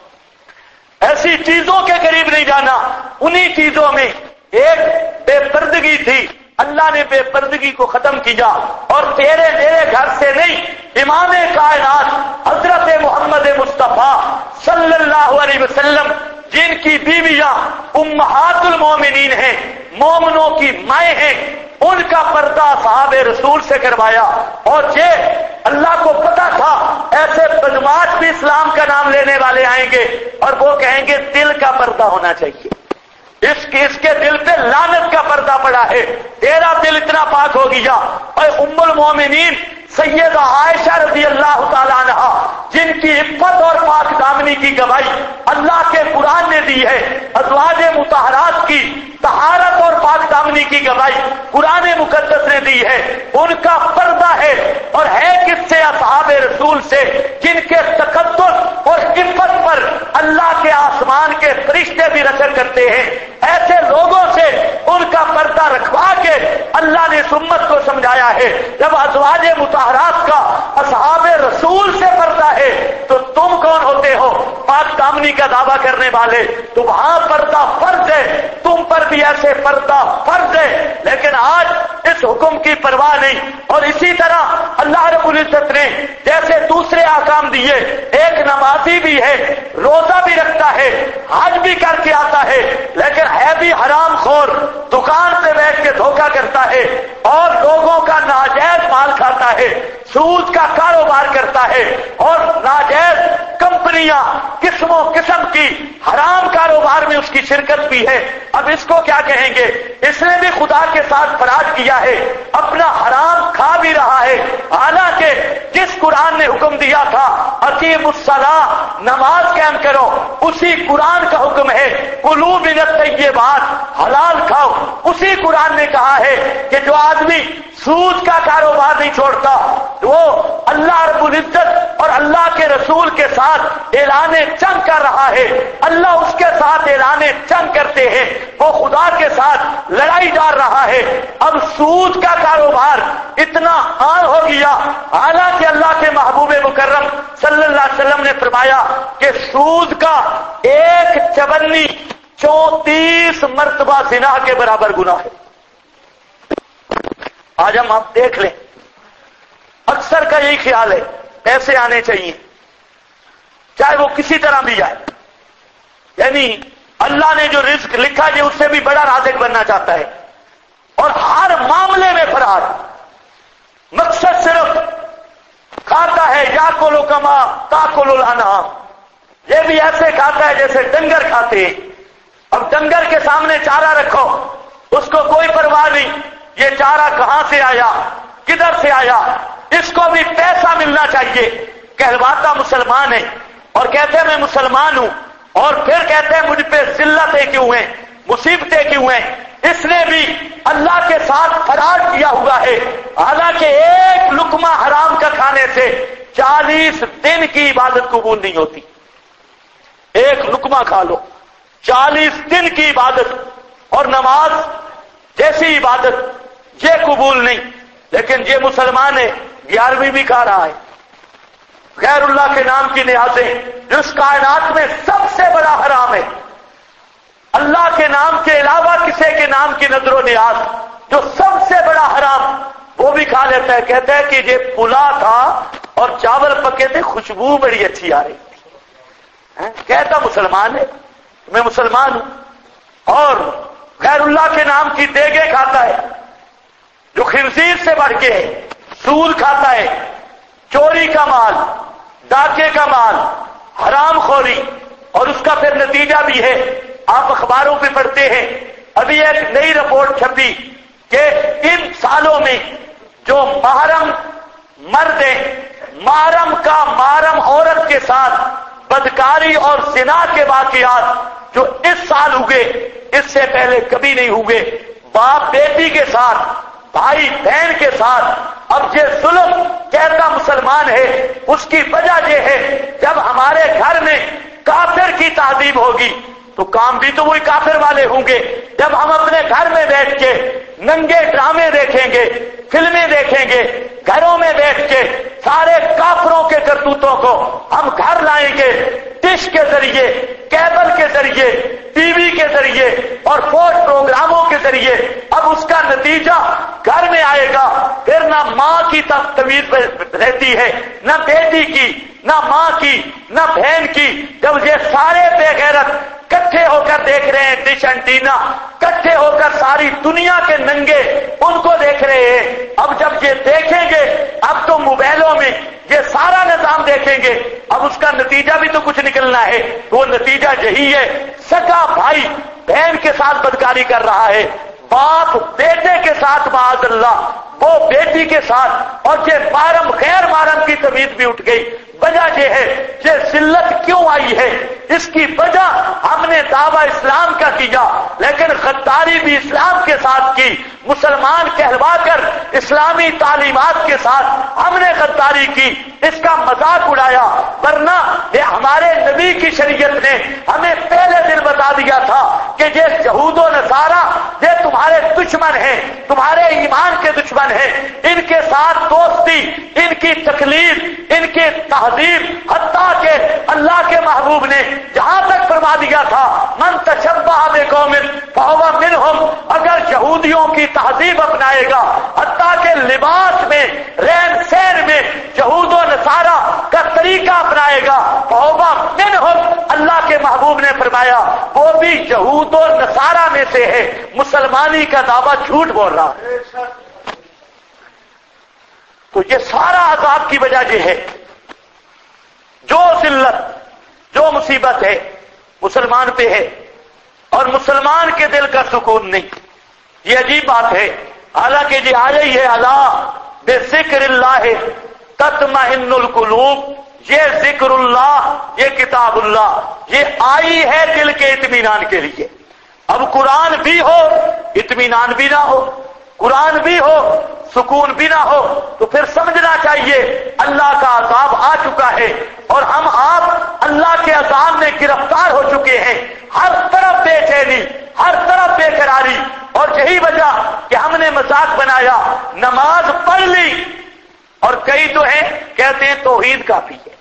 ایسی چیزوں کے قریب نہیں جانا۔ انہی چیزوں میں ایک بے پردگی تھی، اللہ نے بے پردگی کو ختم کیا، اور تیرے میرے گھر سے نہیں، امام کائنات حضرت محمد مصطفیٰ صلی اللہ علیہ وسلم جن کی بیویاں امہات المومنین ہیں، مومنوں کی مائیں ہیں، ان کا پردہ صحاب رسول سے کروایا۔ اور یہ اللہ کو پتا تھا ایسے بدماش بھی اسلام کا نام لینے والے آئیں گے اور وہ کہیں گے دل کا پردہ ہونا چاہیے، اس کے دل پہ لعنت کا پردہ پڑا ہے، تیرا دل اتنا پاک ہو گیا۔ اور ام المومنین سیدہ عائشہ رضی اللہ تعالیٰ عنہ جن کی عفت اور پاک دامنی کی گواہی اللہ کے قرآن نے دی ہے، ازواج مطہرات کی طہارت اور پاک دامنی کی گواہی قرآن مقدس نے دی ہے، ان کا پردہ ہے، اور ہے کس سے؟ اصحاب رسول سے، جن کے تقدس اور عفت پر کرتے ہیں، ایسے لوگوں سے ان کا پردہ رکھوا کے اللہ نے اس امت کو سمجھایا ہے جب ازواج مطہرات کا اصحاب رسول سے پردہ ہے تو تم کون ہوتے ہو پاک دامنی کا دعویٰ کرنے والے؟ تو وہاں پردہ فرض ہے، تم پر بھی ایسے پردہ فرض ہے، لیکن آج اس حکم کی پرواہ نہیں۔ اور اسی طرح اللہ رب العزت نے جیسے دوسرے احکام دیے، ایک نمازی بھی ہے، روزہ بھی رکھتا ہے، حج بھی کر کے آتا ہے، لیکن ہے بھی حرام خور، دکان پہ بیٹھ کے دھوکہ کرتا ہے اور لوگوں کا ناجائز مال کھاتا ہے، سود کا کاروبار کرتا ہے اور ناجائز کمپنیاں قسم و قسم کی حرام کاروبار میں اس کی شرکت بھی ہے۔ اب اس کو کیا کہیں گے؟ اس نے بھی خدا کے ساتھ فراڈ کیا ہے، اپنا حرام کھا بھی رہا ہے، حالانکہ جس قرآن نے حکم دیا تھا اقیم الصلاۃ، نماز قائم کرو، اسی قرآن کا حکم ہے کلوا من الطیبات، حلال کھاؤ۔ اسی قرآن نے کہا ہے کہ جو آدمی سود کا کاروبار نہیں چھوڑتا وہ اللہ رب العزت اور اللہ کے رسول کے ساتھ اعلان جنگ کر رہا ہے، اللہ اس کے ساتھ اعلان جنگ کرتے ہیں، وہ خدا کے ساتھ لڑائی ڈال رہا ہے۔ اب سود کا کاروبار اتنا عام ہو گیا، حالانکہ اللہ کے محبوب مکرم صلی اللہ علیہ وسلم نے فرمایا کہ سود کا ایک چبنی 34 مرتبہ زنا کے برابر گناہ ہے۔ آج ہم آپ دیکھ لیں، اکثر کا یہی خیال ہے پیسے آنے چاہیے چاہے وہ کسی طرح بھی آئے، یعنی اللہ نے جو رزق لکھا ہے اس سے بھی بڑا رازق بننا چاہتا ہے، اور ہر معاملے میں فرار، مقصد صرف کھاتا ہے یا کولو کما تاکل الانعام، یہ بھی ایسے کھاتا ہے جیسے ڈنگر کھاتے ہیں۔ اب ڈنگر کے سامنے چارہ رکھو، اس کو کوئی پرواہ نہیں یہ چارہ کہاں سے آیا، کدھر سے آیا، اس کو بھی پیسہ ملنا چاہیے۔ کہلواتا مسلمان ہے اور کہتے ہیں میں مسلمان ہوں، اور پھر کہتے ہیں مجھ پہ ذلتیں کیوں ہیں، مصیبتیں کیوں ہیں۔ اس نے بھی اللہ کے ساتھ فراڈ کیا ہوا ہے، حالانکہ ایک لقمہ حرام کا کھانے سے 40 دن کی عبادت قبول نہیں ہوتی۔ ایک لقمہ کھا لو، 40 دن کی عبادت اور نماز جیسی عبادت یہ قبول نہیں۔ لیکن یہ مسلمان ہے 11ویں بھی کھا رہا ہے، غیر اللہ کے نام کی نیازیں جو اس کائنات میں سب سے بڑا حرام ہے، اللہ کے نام کے علاوہ کسی کے نام کی نظر و نیاز جو سب سے بڑا حرام، وہ بھی کھا لیتا ہے۔ کہتا ہے کہ یہ پلا تھا اور چاول پکے تھے، خوشبو بڑی اچھی آ رہی تھی۔ کہتا مسلمان ہے، میں مسلمان ہوں، اور غیر اللہ کے نام کی دیگیں کھاتا ہے جو خنزیر سے بڑھ کے ہے، سود کھاتا ہے، چوری کا مال، ڈاکے کا مال، حرام خوری، اور اس کا پھر نتیجہ بھی ہے آپ اخباروں پہ پڑھتے ہیں۔ ابھی ایک نئی رپورٹ چھپی کہ ان سالوں میں جو محرم مرد ہیں، محرم کا محرم عورت کے ساتھ بدکاری اور زنا کے واقعات جو اس سال ہوئے اس سے پہلے کبھی نہیں ہوئے۔ باپ بیٹی کے ساتھ، بھائی بہن کے ساتھ، اب یہ ظلم کہتا مسلمان ہے، اس کی وجہ یہ ہے جب ہمارے گھر میں کافر کی تعظیم ہوگی تو کام بھی تو وہی کافر والے ہوں گے۔ جب ہم اپنے گھر میں بیٹھ کے ننگے ڈرامے دیکھیں گے، فلمیں دیکھیں گے، گھروں میں بیٹھ کے سارے کافروں کے کرتوتوں کو ہم گھر لائیں گے، ڈش کے ذریعے، کیبل کے ذریعے، ٹی وی کے ذریعے اور فوج پروگراموں کے ذریعے، اب اس کا نتیجہ گھر میں آئے گا۔ پھر نہ ماں کی تمیز رہتی ہے، نہ بیٹی کی، نہ ماں کی، نہ بہن کی۔ جب یہ سارے بے غیرت کٹھے ہو کر دیکھ رہے ہیں ڈش اینٹینا، کٹھے ہو کر ساری دنیا کے ننگے ان کو دیکھ رہے ہیں، اب جب یہ دیکھیں گے اب تو موبائلوں میں یہ سارا نظام دیکھیں گے، اب اس کا نتیجہ بھی تو کچھ نکلنا ہے۔ وہ نتیجہ یہی ہے، سگا بھائی بہن کے ساتھ بدکاری کر رہا ہے، باپ بیٹے کے ساتھ، معاذ اللہ وہ بیٹی کے ساتھ، اور یہ محرم غیر محرم کی تمیز بھی اٹھ گئی۔ وجہ یہ ہے کہ ذلت کیوں آئی ہے، اس کی وجہ ہم نے دعویٰ اسلام کا کیا لیکن غداری بھی اسلام کے ساتھ کی، مسلمان کہلوا کر اسلامی تعلیمات کے ساتھ ہم نے غداری کی، اس کا مذاق اڑایا، ورنہ یہ ہمارے نبی کی شریعت نے ہمیں پہلے دن بتا دیا تھا کہ یہ یہود و نصارہ یہ تمہارے دشمن ہیں، تمہارے ایمان کے دشمن ہیں، ان کے ساتھ دوستی، ان کی تکلیف، ان کی تہذیب، حتیٰ کہ اللہ کے محبوب نے جہاں تک فرما دیا تھا من تشبہ بقوم فہو منہم، اگر یہودیوں کی تہذیب اپنائے گا، حتیٰ کہ لباس میں، رہن سہن میں یہود و نصارہ کا طریقہ اپنائے گا، فہو منہم، اللہ کے محبوب نے فرمایا وہ بھی یہود و نصارہ میں سے ہے، مسلمانی کا دعویٰ جھوٹ بول رہا ہے۔ تو یہ سارا عذاب کی وجہ یہ ہے، جو ذلت، جو مصیبت ہے مسلمان پہ ہے اور مسلمان کے دل کا سکون نہیں، یہ عجیب بات ہے، حالانکہ یہ آ رہی ہے الا بذکر اللہ تطمئن القلوب، یہ ذکر اللہ، یہ کتاب اللہ، یہ آئی ہے دل کے اطمینان کے لیے۔ اب قرآن بھی ہو اطمینان بھی نہ ہو، قرآن بھی ہو سکون بھی نہ ہو، تو پھر سمجھنا چاہیے اللہ کا عذاب آ چکا ہے اور ہم آپ اللہ کے عذاب میں گرفتار ہو چکے ہیں، ہر طرف بے چینی، ہر طرف بے قراری، اور یہی وجہ کہ ہم نے مذاق بنایا، نماز پڑھ لی اور کئی تو ہیں کہتے ہیں توحید کافی ہے،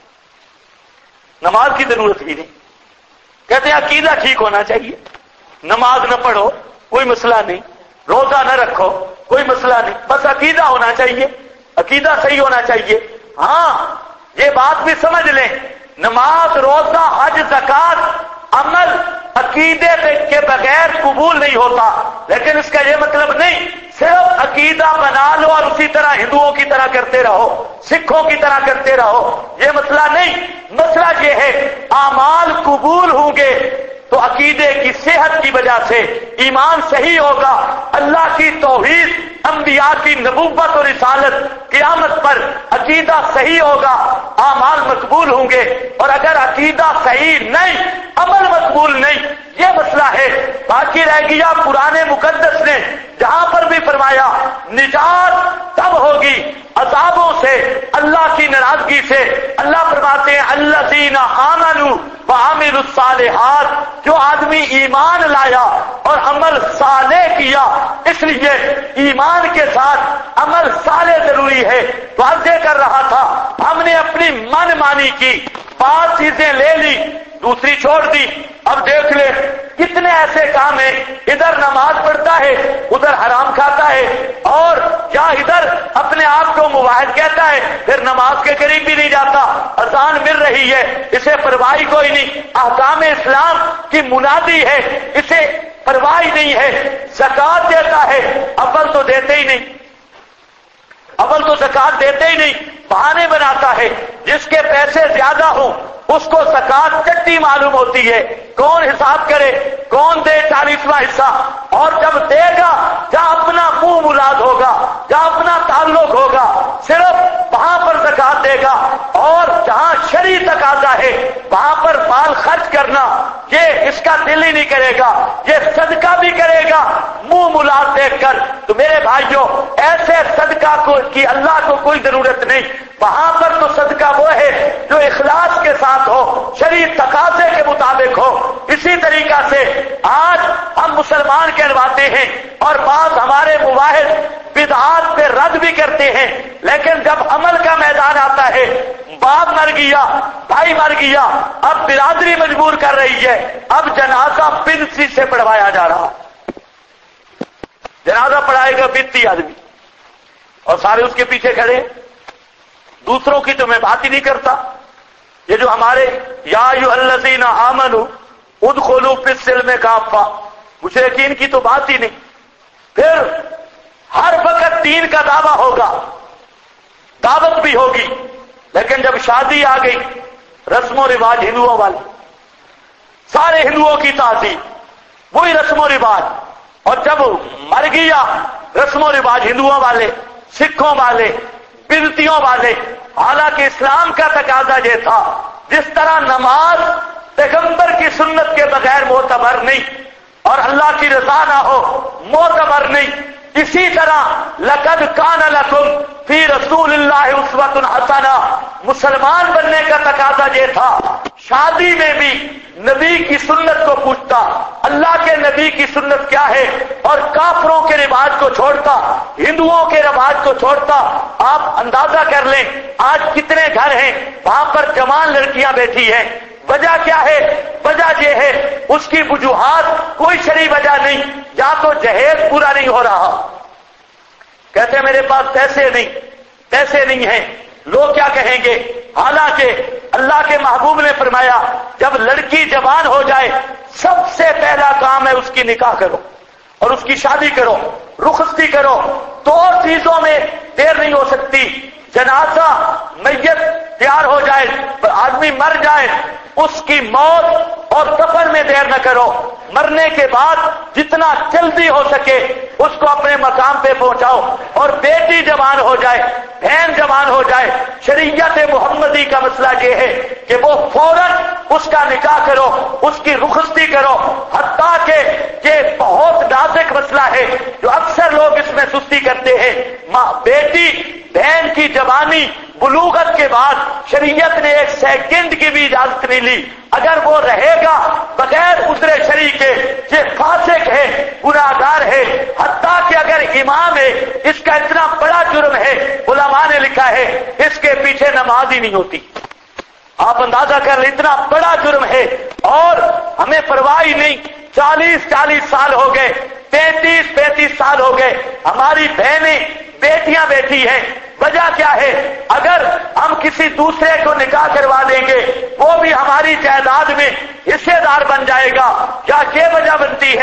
نماز کی ضرورت ہی نہیں، کہتے ہیں عقیدہ ٹھیک ہونا چاہیے، نماز نہ پڑھو کوئی مسئلہ نہیں، روزہ نہ رکھو کوئی مسئلہ نہیں، بس عقیدہ ہونا چاہیے، عقیدہ صحیح ہونا چاہیے۔ ہاں یہ بات بھی سمجھ لیں، نماز، روزہ، حج، زکات، عمل عقیدے کے بغیر قبول نہیں ہوتا، لیکن اس کا یہ مطلب نہیں صرف عقیدہ بنا لو اور اسی طرح ہندوؤں کی طرح کرتے رہو، سکھوں کی طرح کرتے رہو، یہ مسئلہ نہیں، مسئلہ یہ ہے اعمال قبول ہوں گے تو عقیدے کی صحت کی وجہ سے ایمان صحیح ہوگا، اللہ کی توحید، انبیاء کی نبوت اور رسالت، قیامت پر عقیدہ صحیح ہوگا، اعمال مقبول ہوں گے، اور اگر عقیدہ صحیح نہیں، عمل مقبول نہیں، یہ مسئلہ ہے۔ باقی رہ گیا قرآن مقدس نے جہاں پر بھی فرمایا نجات تب ہوگی عذابوں سے، اللہ کی ناراضگی سے، اللہ فرماتے ہیں الذین آمنوا وعملوا الصالحات، جو آدمی ایمان لایا اور عمل صالح کیا، اس لیے ایمان کے ساتھ عمل صالح ضروری ہے۔ واضح کر رہا تھا ہم نے اپنی من مانی کی، 5 چیزیں لے لی دوسری چھوڑ دی، اب دیکھ لے کتنے ایسے کام ہیں، ادھر نماز پڑھتا ہے ادھر حرام کھاتا ہے، اور یا ادھر اپنے آپ کو موحد کہتا ہے پھر نماز کے قریب بھی نہیں جاتا، اذان مل رہی ہے اسے پرواہ کوئی نہیں، احکام اسلام کی منادی ہے اسے پرواہ نہیں ہے، زکات دیتا ہے اول تو دیتے ہی نہیں، اول تو زکات دیتے ہی نہیں، بہانے بناتا ہے، جس کے پیسے زیادہ ہوں اس کو زکات چٹی معلوم ہوتی ہے، کون حساب کرے، کون دے 40واں حصہ، اور جب دے گا جہاں اپنا منہ مراد ہوگا، جہاں اپنا تعلق ہوگا صرف وہاں پر زکات دے گا، اور جہاں شرعی تقاضا ہے وہاں پر مال خرچ کرنا یہ اس کا دل ہی نہیں کرے گا، یہ صدقہ بھی کرے گا منہ مراد دیکھ کر۔ تو میرے بھائیوں ایسے صدقہ کی اللہ کو کوئی ضرورت نہیں، وہاں پر تو صدقہ وہ ہے جو اخلاص کے ساتھ ہو، شرعی تقاضے کے مطابق ہو۔ اسی طریقہ سے آج ہم مسلمان کہلواتے ہیں اور بعض ہمارے مواحد بدعات پہ رد بھی کرتے ہیں، لیکن جب عمل کا میدان آتا ہے، باپ مر گیا، بھائی مر گیا، اب برادری مجبور کر رہی ہے، اب جنازہ بنتی سے پڑھوایا جا رہا، جنازہ پڑھائے گا بنتی آدمی اور سارے اس کے پیچھے کھڑے، دوسروں کی تو میں بات ہی نہیں کرتا۔ یہ جو ہمارے یا ایھا الذین آمنوا ادخلوا فی السلم کافہ، مشرکین کی تو بات ہی نہیں، پھر ہر وقت دین کا دعویٰ ہوگا، دعوت بھی ہوگی، لیکن جب شادی آ گئی رسم و رواج ہندوؤں والے، سارے ہندوؤں کی تعظیم وہی رسم و رواج، اور جب مر گیا رسم و رواج ہندوؤں والے، سکھوں والے، بدعتیوں والے، حالانکہ اسلام کا تقاضا یہ تھا جس طرح نماز پیغمبر کی سنت کے بغیر معتبر نہیں اور اللہ کی رضا نہ ہو معتبر نہیں، اسی طرح لقد کان لکم فی رسول اللہ اسوۃ حسنہ، مسلمان بننے کا تقاضا یہ تھا شادی میں بھی نبی کی سنت کو پوچھتا، اللہ کے نبی کی سنت کیا ہے، اور کافروں کے رواج کو چھوڑتا، ہندوؤں کے رواج کو چھوڑتا۔ آپ اندازہ کر لیں آج کتنے گھر ہیں وہاں پر جوان لڑکیاں بیٹھی ہیں، وجہ کیا ہے؟ وجہ یہ ہے اس کی وجوہات کوئی شرعی وجہ نہیں، یا تو جہیز پورا نہیں ہو رہا، کہتے ہیں میرے پاس پیسے نہیں ہیں، لوگ کیا کہیں گے؟ حالانکہ اللہ کے محبوب نے فرمایا جب لڑکی جوان ہو جائے سب سے پہلا کام ہے اس کی نکاح کرو اور اس کی شادی کرو، رخصتی کرو۔ دو چیزوں میں دیر نہیں ہو سکتی، جنازہ میت تیار ہو جائے، آدمی مر جائے، اس کی موت اور دفن میں دیر نہ کرو، مرنے کے بعد جتنا جلدی ہو سکے اس کو اپنے مقام پہ پہنچاؤ، اور بیٹی جوان ہو جائے، بہن جوان ہو جائے، شریعت محمدی کا مسئلہ یہ ہے کہ وہ فوراً اس کا نکاح کرو، اس کی رخصتی کرو، حتیٰ کہ یہ بہت نازک مسئلہ ہے جو اکثر لوگ اس میں سستی کرتے ہیں۔ ماں بیٹی بہن کی جوانی بلوغت کے بعد شریعت نے ایک سیکنڈ کی بھی اجازت نہیں لی، اگر وہ رہے گا بغیر عذر شرعی کے یہ فاسق ہے، گناہگار ہے، حتیٰ کہ اگر امام ہے اس کا اتنا بڑا جرم ہے، علماء نے لکھا ہے اس کے پیچھے نماز ہی نہیں ہوتی۔ آپ اندازہ کر لیں اتنا بڑا جرم ہے، اور ہمیں پرواہ ہی نہیں، 40 سال ہو گئے، 35 سال ہو گئے، ہماری بہنیں بیٹیاں بیٹھی ہیں۔ وجہ کیا ہے؟ اگر ہم کسی دوسرے کو نکاح کروا دیں گے وہ بھی ہماری جائیداد میں حصے دار بن جائے گا، یا یہ وجہ بنتی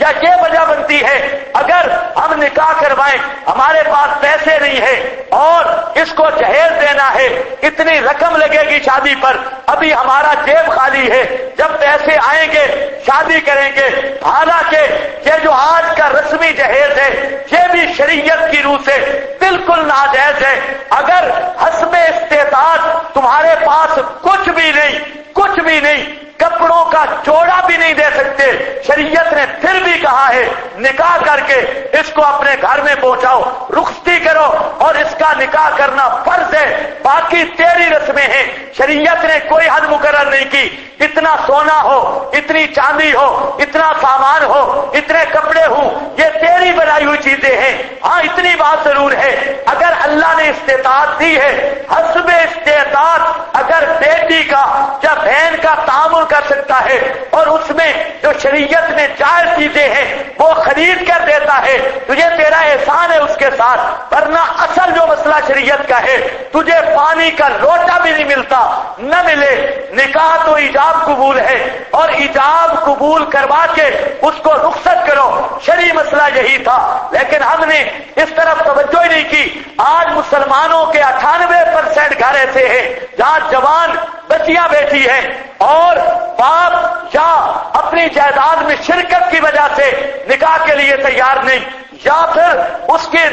ہے اگر ہم نکاح کروائیں ہمارے پاس پیسے نہیں ہے اور اس کو جہیز دینا ہے، اتنی رقم لگے گی شادی پر، ابھی ہمارا جیب خالی ہے، جب پیسے آئیں گے شادی کریں گے۔ حالانکہ یہ جو آج کا رسمی جہیز ہے یہ بھی شریعت کی روح سے بالکل ناجائز ہے۔ اگر حسب استطاعت تمہارے پاس کچھ بھی نہیں، کپڑوں کا جوڑا بھی نہیں دے سکتے، شریعت نے پھر بھی کہا ہے نکاح کر کے اس کو اپنے گھر میں پہنچاؤ، رخصتی کرو، اور اس کا نکاح کرنا فرض ہے، باقی تیری رسمیں ہیں۔ شریعت نے کوئی حد مقرر نہیں کی، اتنا سونا ہو، اتنی چاندی ہو، اتنا سامان ہو، اتنے کپڑے ہوں، یہ تیری بنائی ہوئی چیزیں ہیں۔ ہاں اتنی بات ضرور ہے اگر اللہ نے استطاعت دی ہے، حسب استطاعت اگر بیٹی کا یا بہن کا تعامل کر سکتا ہے اور اس میں جو شریعت میں جائز چیزیں ہیں وہ خرید کر دیتا ہے، تجھے تیرا احسان ہے اس کے ساتھ، ورنہ اصل جو مسئلہ شریعت کا ہے تجھے پانی کا لوٹا بھی نہیں ملتا، نہ ملے۔ نکاح تو ایجاب قبول ہے، اور ایجاب قبول کروا کے اس کو رخصت کرو، شرعی مسئلہ یہی تھا، لیکن ہم نے اس طرف توجہ ہی نہیں کی۔ آج مسلمانوں کے 98% گھر ایسے ہیں جہاں جوان بچیاں بیٹھی ہیں اور باپ یا اپنی جائیداد میں شرکت کی وجہ سے نکاح کے لیے تیار نہیں، یا پھر اس کے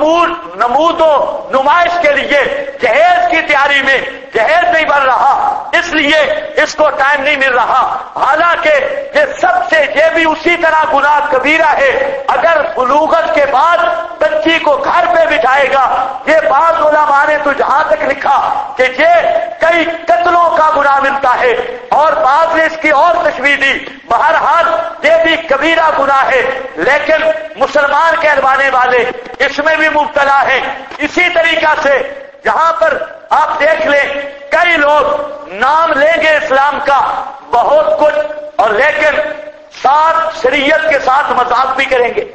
نمود و نمائش کے لیے جہیز کی تیاری میں جہیز نہیں بن رہا، اس لیے اس کو ٹائم نہیں مل رہا۔ حالانکہ یہ بھی اسی طرح گناہ کبیرہ ہے اگر بلوغت کے بعد بچی کو گھر پہ بٹھائے گا۔ یہ بعض علماء نے تو جہاں تک لکھا کہ یہ کئی قتلوں کا گناہ ملتا ہے، اور بعض نے اس کی اور تشبیہ دی۔ بہرحال یہ بھی کبیرہ گناہ ہے، لیکن مسلمان کہلوانے والے اس میں بھی مبتلا ہیں۔ اسی طریقہ سے جہاں پر آپ دیکھ لیں کئی لوگ نام لیں گے اسلام کا بہت کچھ، اور لیکن ساتھ شریعت کے ساتھ مذاق بھی کریں گے۔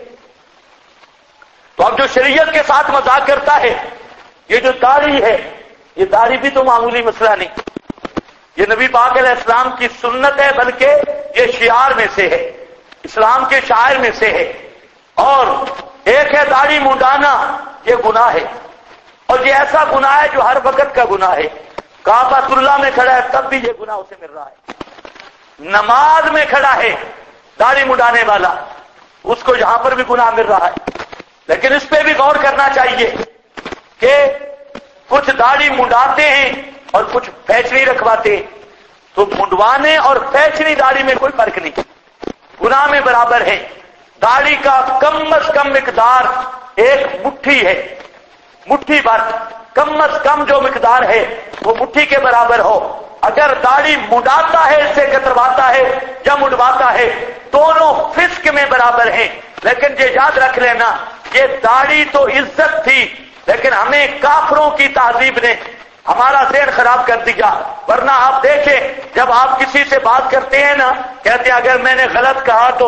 تو اب جو شریعت کے ساتھ مذاق کرتا ہے، یہ جو داڑھی ہے، یہ داڑھی بھی تو معمولی مسئلہ نہیں، یہ نبی پاک علیہ السلام کی سنت ہے، بلکہ یہ شعار میں سے ہے، اسلام کے شاعر میں سے ہے۔ اور ایک ہے داڑھی منڈانا، یہ گناہ ہے، اور یہ ایسا گناہ ہے جو ہر وقت کا گناہ ہے۔ کعبۃ اللہ میں کھڑا ہے تب بھی یہ گناہ اسے مل رہا ہے، نماز میں کھڑا ہے داڑھی منڈانے والا، اس کو یہاں پر بھی گناہ مل رہا ہے۔ لیکن اس پہ بھی غور کرنا چاہیے کہ کچھ داڑھی منڈاتے ہیں اور کچھ پیچنی رکھواتے ہیں، تو منڈوانے اور پیچنی داڑھی میں کوئی فرق نہیں، گناہ میں برابر ہے۔ داڑھی کا کم از کم مقدار ایک مٹھی ہے، مٹھی بھر، کم از کم جو مقدار ہے وہ مٹھی کے برابر ہو۔ اگر داڑھی منڈاتا ہے، اس سے کترواتا ہے یا منڈواتا ہے، دونوں فسق میں برابر ہیں۔ لیکن یہ یاد رکھ لینا، یہ داڑھی تو عزت تھی، لیکن ہمیں کافروں کی تہذیب نے ہمارا ذہن خراب کر دیا۔ ورنہ آپ دیکھیں، جب آپ کسی سے بات کرتے ہیں نا، کہتے ہیں اگر میں نے غلط کہا تو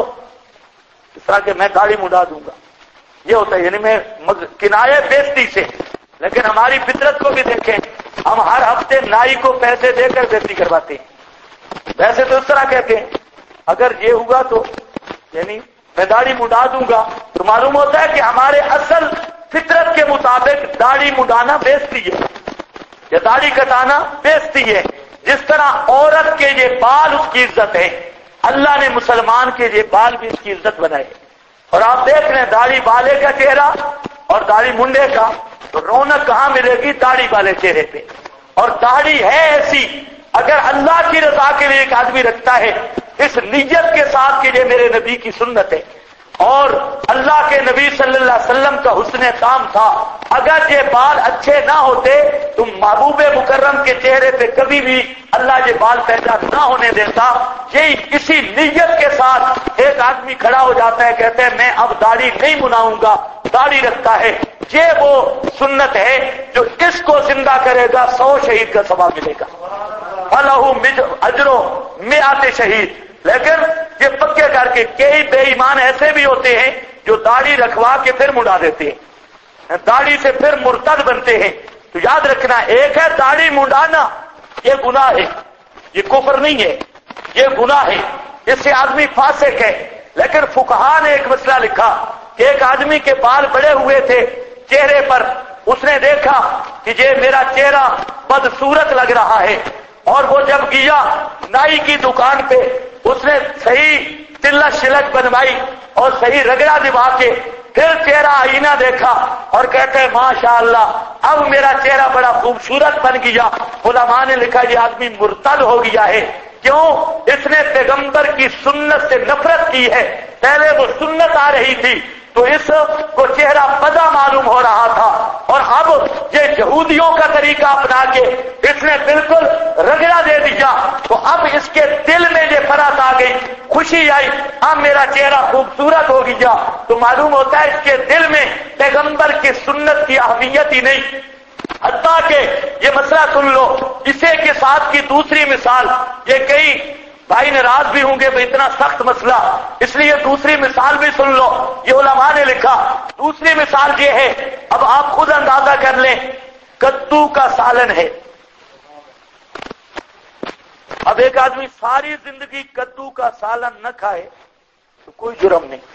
اس طرح کہ میں داڑھی منڈا دوں گا، یہ ہوتا ہے، یعنی میں کنایہ بیزتی سے۔ لیکن ہماری فطرت کو بھی دیکھیں، ہم ہر ہفتے نائی کو پیسے دے کر بیزتی کرواتے ہیں۔ ویسے تو اس طرح کہتے ہیں اگر یہ ہوا تو یعنی میں داڑھی منڈا دوں گا، تو معلوم ہوتا ہے کہ ہمارے اصل فطرت کے مطابق داڑھی منڈانا بیزتی ہے یا داڑھی کٹانا بیزتی ہے۔ جس طرح عورت کے یہ بال اس کی عزت ہے، اللہ نے مسلمان کے یہ بال بھی اس کی عزت بنائے۔ اور آپ دیکھ رہے ہیں داڑھی والے کا چہرہ اور داڑھی منڈے کا، تو رونق کہاں ملے گی؟ داڑھی والے چہرے پہ۔ اور داڑھی ہے ایسی، اگر اللہ کی رضا کے لیے ایک آدمی رکھتا ہے اس نیت کے ساتھ کہ یہ میرے نبی کی سنت ہے اور اللہ کے نبی صلی اللہ علیہ وسلم کا حسن کام تھا، اگر یہ بال اچھے نہ ہوتے تو محبوب مکرم کے چہرے پہ کبھی بھی اللہ یہ بال پیدا نہ ہونے دیتا۔ یہی کسی نیت کے ساتھ ایک آدمی کھڑا ہو جاتا ہے، کہتے ہیں میں اب داڑھی نہیں مناؤں گا، داڑھی رکھتا ہے، یہ وہ سنت ہے جو اس کو زندہ کرے گا 100 شہید کا ثواب ملے گا، فَلَهُ اجرو مئات شہید۔ لیکن یہ پکے کر کے کئی بے ایمان ایسے بھی ہوتے ہیں جو داڑھی رکھوا کے پھر منڈا دیتے ہیں، داڑھی سے پھر مرتد بنتے ہیں۔ تو یاد رکھنا، ایک ہے داڑھی منڈانا، یہ گناہ ہے، یہ کفر نہیں ہے، یہ گناہ ہے، اس سے آدمی فاسق ہے۔ لیکن فقہا نے ایک مسئلہ لکھا کہ ایک آدمی کے بال بڑے ہوئے تھے چہرے پر، اس نے دیکھا کہ یہ میرا چہرہ بدصورت لگ رہا ہے، اور وہ جب گیا نائی کی دکان پہ، اس نے صحیح تلک شلک بنوائی اور صحیح رگڑا دبا کے پھر چہرہ آئینہ دیکھا اور کہتے ہیں ماشاءاللہ اب میرا چہرہ بڑا خوبصورت بن گیا۔ علماء نے لکھا یہ آدمی مرتد ہو گیا ہے، کیوں؟ اس نے پیغمبر کی سنت سے نفرت کی ہے، پہلے وہ سنت آ رہی تھی تو اس کو چہرہ بدا معلوم ہو رہا تھا، اور اب یہ یہودیوں کا طریقہ اپنا کے اس نے بالکل رگڑا دے دیا، تو اب اس کے دل میں یہ فرحت آ گئی، خوشی آئی، اب میرا چہرہ خوبصورت ہو گیا۔ تو معلوم ہوتا ہے اس کے دل میں پیغمبر کی سنت کی اہمیت ہی نہیں۔ حتیٰ کہ یہ مسئلہ سن لو، اسے کے ساتھ کی دوسری مثال، یہ کئی بھائی ناراض بھی ہوں گے بھائی اتنا سخت مسئلہ، اس لیے دوسری مثال بھی سن لو۔ یہ علماء نے لکھا دوسری مثال یہ ہے، اب آپ خود اندازہ کر لیں، کدو کا سالن ہے۔ اب ایک آدمی ساری زندگی کدو کا سالن نہ کھائے تو کوئی جرم نہیں،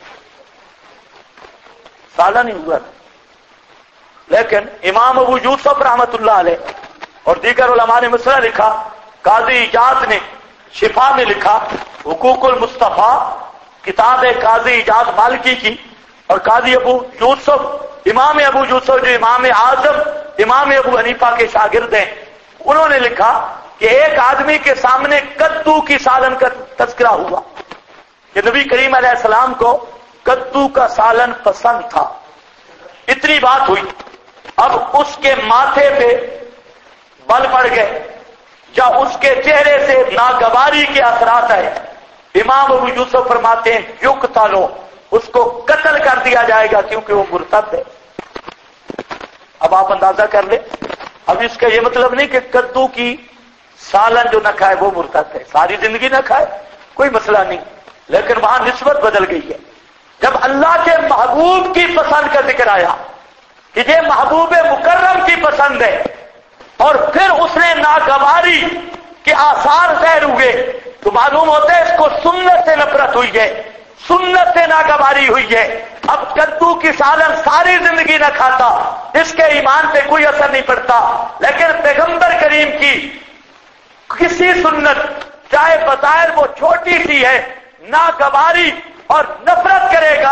سالن ہی ہوا۔ لیکن امام ابو یوسف رحمت اللہ علیہ اور دیگر علماء نے مسئلہ لکھا، قاضی ایجاز نے شفا میں لکھا، حقوق المصطفیٰ کتاب ہے قاضی ایجاز مالکی کی، اور قاضی ابو یوسف، امام ابو یوسف جو امام اعظم امام ابو حنیفہ کے شاگرد ہیں، انہوں نے لکھا کہ ایک آدمی کے سامنے کدو کی سالن کا تذکرہ ہوا کہ نبی کریم علیہ السلام کو کدو کا سالن پسند تھا، اتنی بات ہوئی۔ اب اس کے ماتھے پہ بل پڑ گئے یا اس کے چہرے سے ناگواری کے اثرات آئے، امام ابو یوسف فرماتے ہیں یقتلو، اس کو قتل کر دیا جائے گا کیونکہ وہ مرتد ہے۔ اب آپ اندازہ کر لیں، اب اس کا یہ مطلب نہیں کہ کدو کی سالن جو نہ کھائے وہ مرتد ہے، ساری زندگی نہ کھائے کوئی مسئلہ نہیں، لیکن وہاں نسبت بدل گئی ہے۔ جب اللہ کے محبوب کی پسند کا ذکر آیا کہ یہ محبوب مکرم کی پسند ہے، اور پھر اس نے ناگواری کے آثار ظاہر ہوئے، تو معلوم ہوتا ہے اس کو سنت سے نفرت ہوئی ہے، سنت سے ناگواری ہوئی ہے۔ اب کدو کی سالن ساری زندگی نہ کھاتا، اس کے ایمان پہ کوئی اثر نہیں پڑتا، لیکن پیغمبر کریم کی کسی سنت چاہے بظاہر وہ چھوٹی سی ہے، ناگواری اور نفرت کرے گا،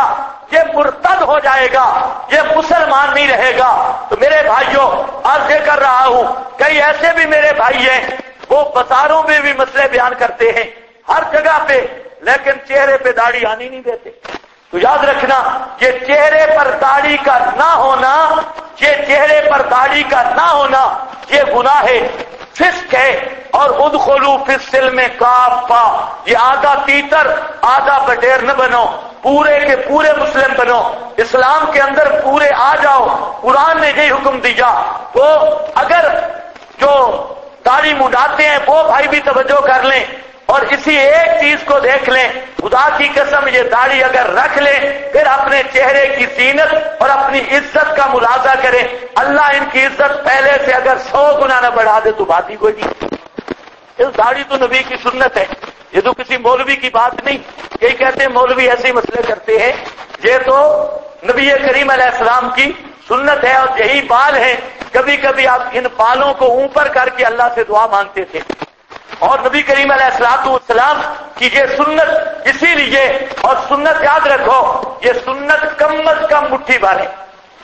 یہ مرتد ہو جائے گا، یہ مسلمان نہیں رہے گا۔ تو میرے بھائیوں، عرض یہ کر رہا ہوں، کئی ایسے بھی میرے بھائی ہیں وہ بازاروں میں بھی مسئلے بیان کرتے ہیں ہر جگہ پہ، لیکن چہرے پہ داڑھی آنی نہیں دیتے۔ تو یاد رکھنا، یہ چہرے پر داڑھی کا نہ ہونا، یہ چہرے پر داڑھی کا نہ ہونا یہ گناہ ہے، فسق ہے۔ اور ادخلوا فی السلم کافہ، یہ آدھا تیتر آدھا بٹیر نہ بنو، پورے کے پورے مسلم بنو، اسلام کے اندر پورے آ جاؤ۔ قرآن نے یہی حکم دیا۔ تو اگر جو داڑھی منڈاتے ہیں وہ بھائی بھی توجہ کر لیں اور اسی ایک چیز کو دیکھ لیں، خدا کی قسم یہ داڑھی اگر رکھ لیں پھر اپنے چہرے کی زینت اور اپنی عزت کا ملاحظہ کریں، اللہ ان کی عزت پہلے سے اگر 100 گنا نہ بڑھا دے تو بات ہی کوئی نہیں۔ اس داڑھی تو نبی کی سنت ہے، یہ تو کسی مولوی کی بات نہیں۔ یہی کہتے ہیں مولوی ایسے مسئلے کرتے ہیں، یہ تو نبی کریم علیہ السلام کی سنت ہے اور یہی بال ہے۔ کبھی کبھی آپ ان بالوں کو اوپر کر کے اللہ سے دعا مانگتے تھے، اور نبی کریم علیہ السلام کی یہ سنت اسی لیے، اور سنت یاد رکھو یہ سنت کم از کم مٹھی بھر ہے،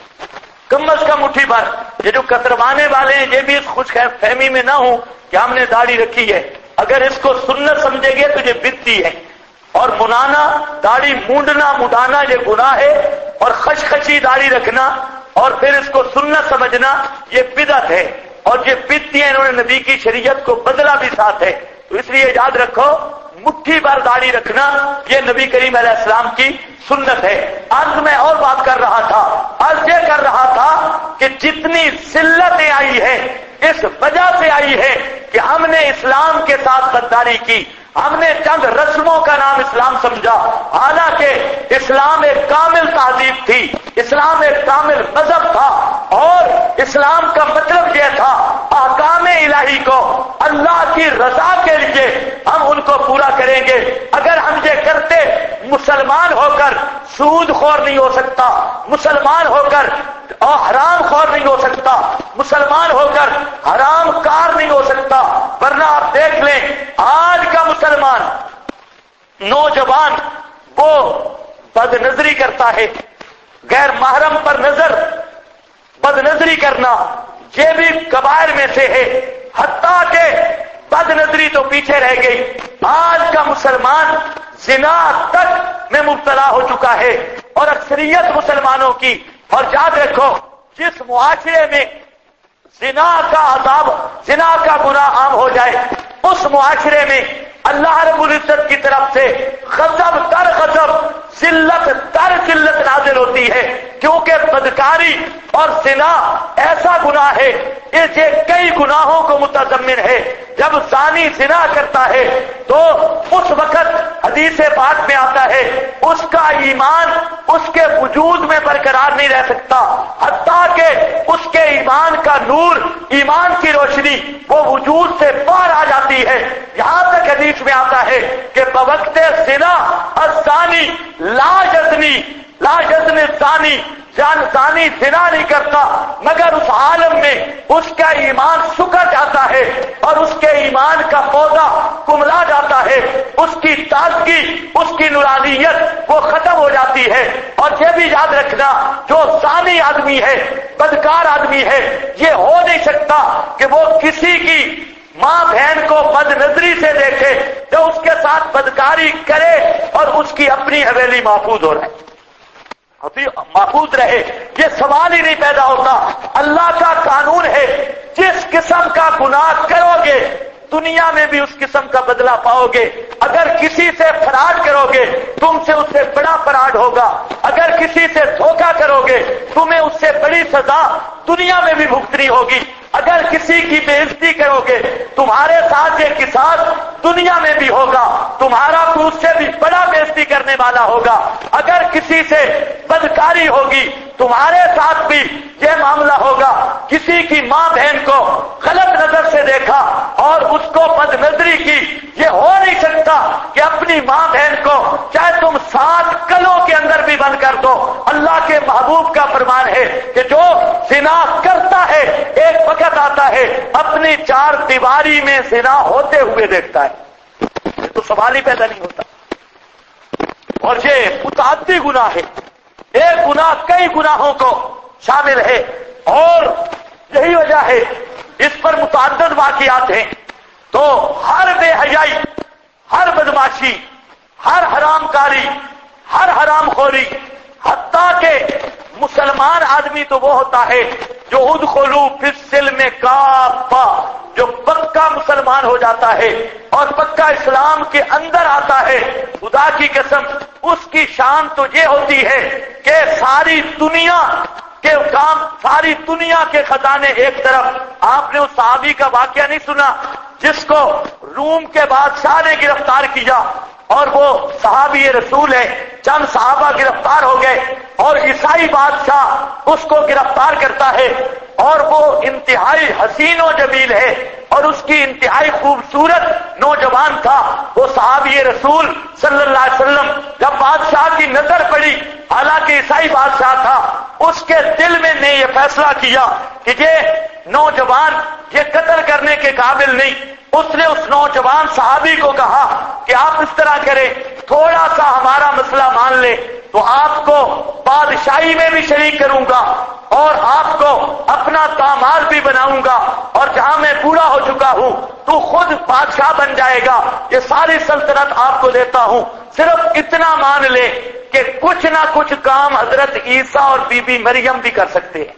کم از کم مٹھی بھر۔ یہ جو کتروانے والے ہیں یہ بھی اس خوش فہمی میں نہ ہوں کہ ہم نے داڑھی رکھی ہے، اگر اس کو سنت سمجھے گے تو یہ بدعتی ہے، اور منانا داڑھی مونڈنا مڈانا یہ گناہ ہے، اور خشخشی داڑھی رکھنا اور پھر اس کو سنت سمجھنا یہ بدعت ہے، اور یہ بدعتی ہے، انہوں نے نبی کی شریعت کو بدلا بھی ساتھ ہے۔ تو اس لیے یاد رکھو مٹھی بھر داڑھی رکھنا یہ نبی کریم علیہ السلام کی سنت ہے۔ آج میں اور بات کر رہا تھا، آج یہ کر رہا تھا کہ جتنی ذلتیں آئی ہیں اس وجہ سے آئی ہے کہ ہم نے اسلام کے ساتھ غداری کی، ہم نے چند رسموں کا نام اسلام سمجھا، حالانکہ اسلام ایک کامل تہذیب تھی، اسلام ایک کامل مذہب تھا، اور اسلام کا مطلب یہ تھا احکام الہی کو اللہ کی رضا کے لیے ہم ان کو پورا کریں گے۔ اگر ہم یہ کرتے، مسلمان ہو کر سود خور نہیں ہو سکتا، مسلمان ہو کر اور حرام خور نہیں ہو سکتا، مسلمان ہو کر حرام کار نہیں ہو سکتا، ورنہ آپ دیکھ لیں آج کا مسلمان نوجوان وہ بد نظری کرتا ہے، غیر محرم پر نظر بد نظری کرنا یہ بھی کبائر میں سے ہے، حتیٰ کہ بد نظری تو پیچھے رہ گئی، آج کا مسلمان زنا تک میں مبتلا ہو چکا ہے، اور اکثریت مسلمانوں کی۔ اور یاد رکھو جس معاشرے میں زنا کا عذاب، زنا کا گناہ عام ہو جائے، اس معاشرے میں اللہ رب العزت کی طرف سے غضب در غضب، ذلت در ذلت نازل ہوتی ہے، کیونکہ بدکاری اور زنا ایسا گناہ ہے یہ کئی گناہوں کو متضمن ہے۔ جب زانی زنا کرتا ہے تو اس وقت حدیث پاک میں آتا ہے اس کا ایمان اس کے وجود میں برقرار نہیں رہ سکتا، حتیٰ کہ اس کے ایمان کا نور، ایمان کی روشنی وہ وجود سے باہر آ جاتی ہے۔ یہاں تک حدیث میں آتا ہے کہ بوقت زنا الزانی لا یزنی، لا یزنی الزانی، زانی زنا نہیں کرتا مگر اس عالم میں اس کا ایمان سکڑ جاتا ہے اور اس کے ایمان کا پودا کملا جاتا ہے، اس کی تازگی، اس کی نورانیت وہ ختم ہو جاتی ہے۔ اور یہ بھی یاد رکھنا جو زانی آدمی ہے، بدکار آدمی ہے، یہ ہو نہیں سکتا کہ وہ کسی کی ماں بہن کو بد نظری سے دیکھے جو اس کے ساتھ بدکاری کرے اور اس کی اپنی حویلی محفوظ ہو رہے، محفوظ رہے، یہ سوال ہی نہیں پیدا ہوتا۔ اللہ کا قانون ہے جس قسم کا گناہ کرو گے دنیا میں بھی اس قسم کا بدلہ پاؤ گے۔ اگر کسی سے فراڈ کرو گے تم سے اس سے بڑا فراڈ ہوگا، اگر کسی سے دھوکہ کرو گے تمہیں اس سے بڑی سزا دنیا میں بھی بھگتنی ہوگی، اگر کسی کی بے عزتی کرو گے تمہارے ساتھ یہ قصاص دنیا میں بھی ہوگا، تمہارا کوئی اس سے بھی بڑا بے عزتی کرنے والا ہوگا، اگر کسی سے بدکاری ہوگی تمہارے ساتھ بھی یہ معاملہ ہوگا۔ کسی کی ماں بہن کو غلط نظر سے دیکھا اور اس کو بد نظری کی، یہ ہو نہیں سکتا کہ اپنی ماں بہن کو چاہے تم 7 کلوں کے اندر بھی بند کر دو۔ اللہ کے محبوب کا فرمان ہے کہ جو زنا کرتا ہے ایک وقت آتا ہے اپنی 4 دیواری میں زنا ہوتے ہوئے دیکھتا ہے، یہ تو سوال ہی پیدا نہیں ہوتا۔ اور یہ متعدی گناہ ہے، ایک گناہ کئی گناہوں کو شامل ہے، اور یہی وجہ ہے اس پر متعدد واقعات ہیں۔ تو ہر بے حیائی، ہر بدماشی، ہر حرام کاری، ہر حرام خوری، حتیٰ کہ مسلمان آدمی تو وہ ہوتا ہے جو ادخلوا فی السلم کافہ، جو پکا مسلمان ہو جاتا ہے اور پکا اسلام کے اندر آتا ہے، خدا کی قسم اس کی شان تو یہ ہوتی ہے کہ ساری دنیا کے کام، ساری دنیا کے خزانے ایک طرف۔ آپ نے اس صحابی کا واقعہ نہیں سنا جس کو روم کے بادشاہ نے گرفتار کیا، اور وہ صحابی رسول ہے، چند صحابہ گرفتار ہو گئے اور عیسائی بادشاہ اس کو گرفتار کرتا ہے، اور وہ انتہائی حسین و جمیل ہے اور اس کی انتہائی خوبصورت نوجوان تھا۔ وہ صحابی رسول صلی اللہ علیہ وسلم جب بادشاہ کی نظر پڑی، حالانکہ عیسائی بادشاہ تھا، اس کے دل میں نے یہ فیصلہ کیا کہ یہ نوجوان یہ قتل کرنے کے قابل نہیں۔ اس نے اس نوجوان صحابی کو کہا کہ آپ اس طرح کریں، تھوڑا سا ہمارا مسئلہ مان لے تو آپ کو بادشاہی میں بھی شریک کروں گا اور آپ کو اپنا داماد بھی بناؤں گا، اور جہاں میں بوڑھا ہو چکا ہوں تو خود بادشاہ بن جائے گا، یہ ساری سلطنت آپ کو دیتا ہوں، صرف اتنا مان لے کہ کچھ نہ کچھ کام حضرت عیسیٰ اور بی بی مریم بھی کر سکتے ہیں۔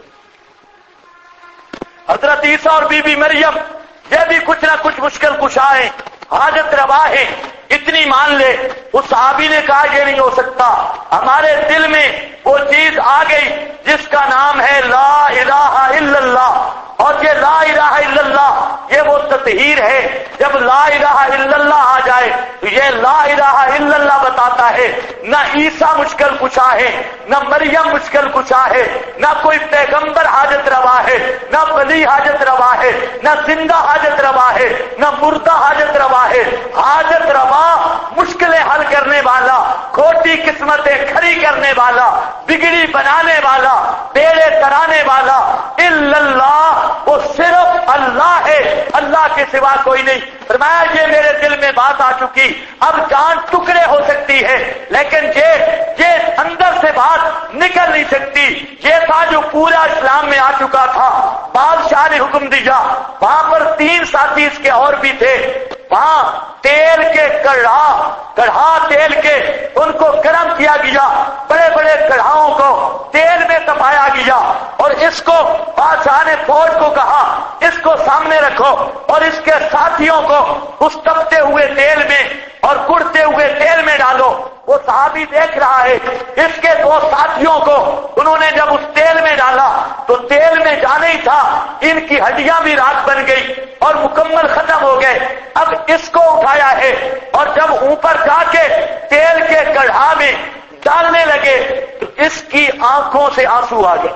حضرت عیسیٰ اور بی بی مریم یہ بھی کچھ نہ کچھ مشکل کشا ہیں، حاجت روا ہے، اتنی مان لے۔ اس صحابی نے کہا یہ نہیں ہو سکتا، ہمارے دل میں وہ چیز آ گئی جس کا نام ہے لا الہ الا اللہ، اور یہ لا الہ الا اللہ یہ وہ تطہیر ہے۔ جب لا الہ الا اللہ آ جائے تو یہ لا الہ الا اللہ بتاتا ہے نہ عیسیٰ مشکل کشا ہے، نہ مریم مشکل کشا ہے، نہ کوئی پیغمبر حاجت روا ہے، نہ ولی حاجت روا ہے، نہ زندہ حاجت روا ہے، نہ مردہ حاجت روا ہے۔ حاجت روا، مشکلیں حل کرنے والا، کھوٹی قسمتیں کھڑی کرنے والا، بگڑی بنانے والا، بیڑے ترانے والا الا اللہ، وہ صرف اللہ ہے، اللہ کے سوا کوئی نہیں۔ فرمایا یہ میرے دل میں بات آ چکی، اب جان ٹکڑے ہو سکتی ہے لیکن یہ اندر سے بات نکل نہیں سکتی۔ یہ تھا جو پورا اسلام میں آ چکا تھا۔ بادشاہ نے حکم دیا، وہاں پر 3 ساتھی اس کے اور بھی تھے، وہاں تیل کے کڑھا تیل کے ان کو گرم کیا گیا، بڑے بڑے کڑھاؤں کو تیل میں تپایا گیا، اور اس کو بادشاہ نے فوج کو کہا اس کو سامنے رکھو اور اس کے ساتھیوں کو اس تپتے ہوئے تیل میں اور کڑتے ہوئے تیل میں ڈالو۔ وہ صحابی دیکھ رہا ہے، اس کے 2 ساتھیوں کو انہوں نے جب اس تیل میں ڈالا تو تیل میں جانے ہی تھا ان کی ہڈیاں بھی راکھ بن گئی اور مکمل ختم ہو گئے۔ اب اس کو اٹھایا ہے اور جب اوپر جا کے تیل کے کڑھا میں ڈالنے لگے تو اس کی آنکھوں سے آنسو آ گئے۔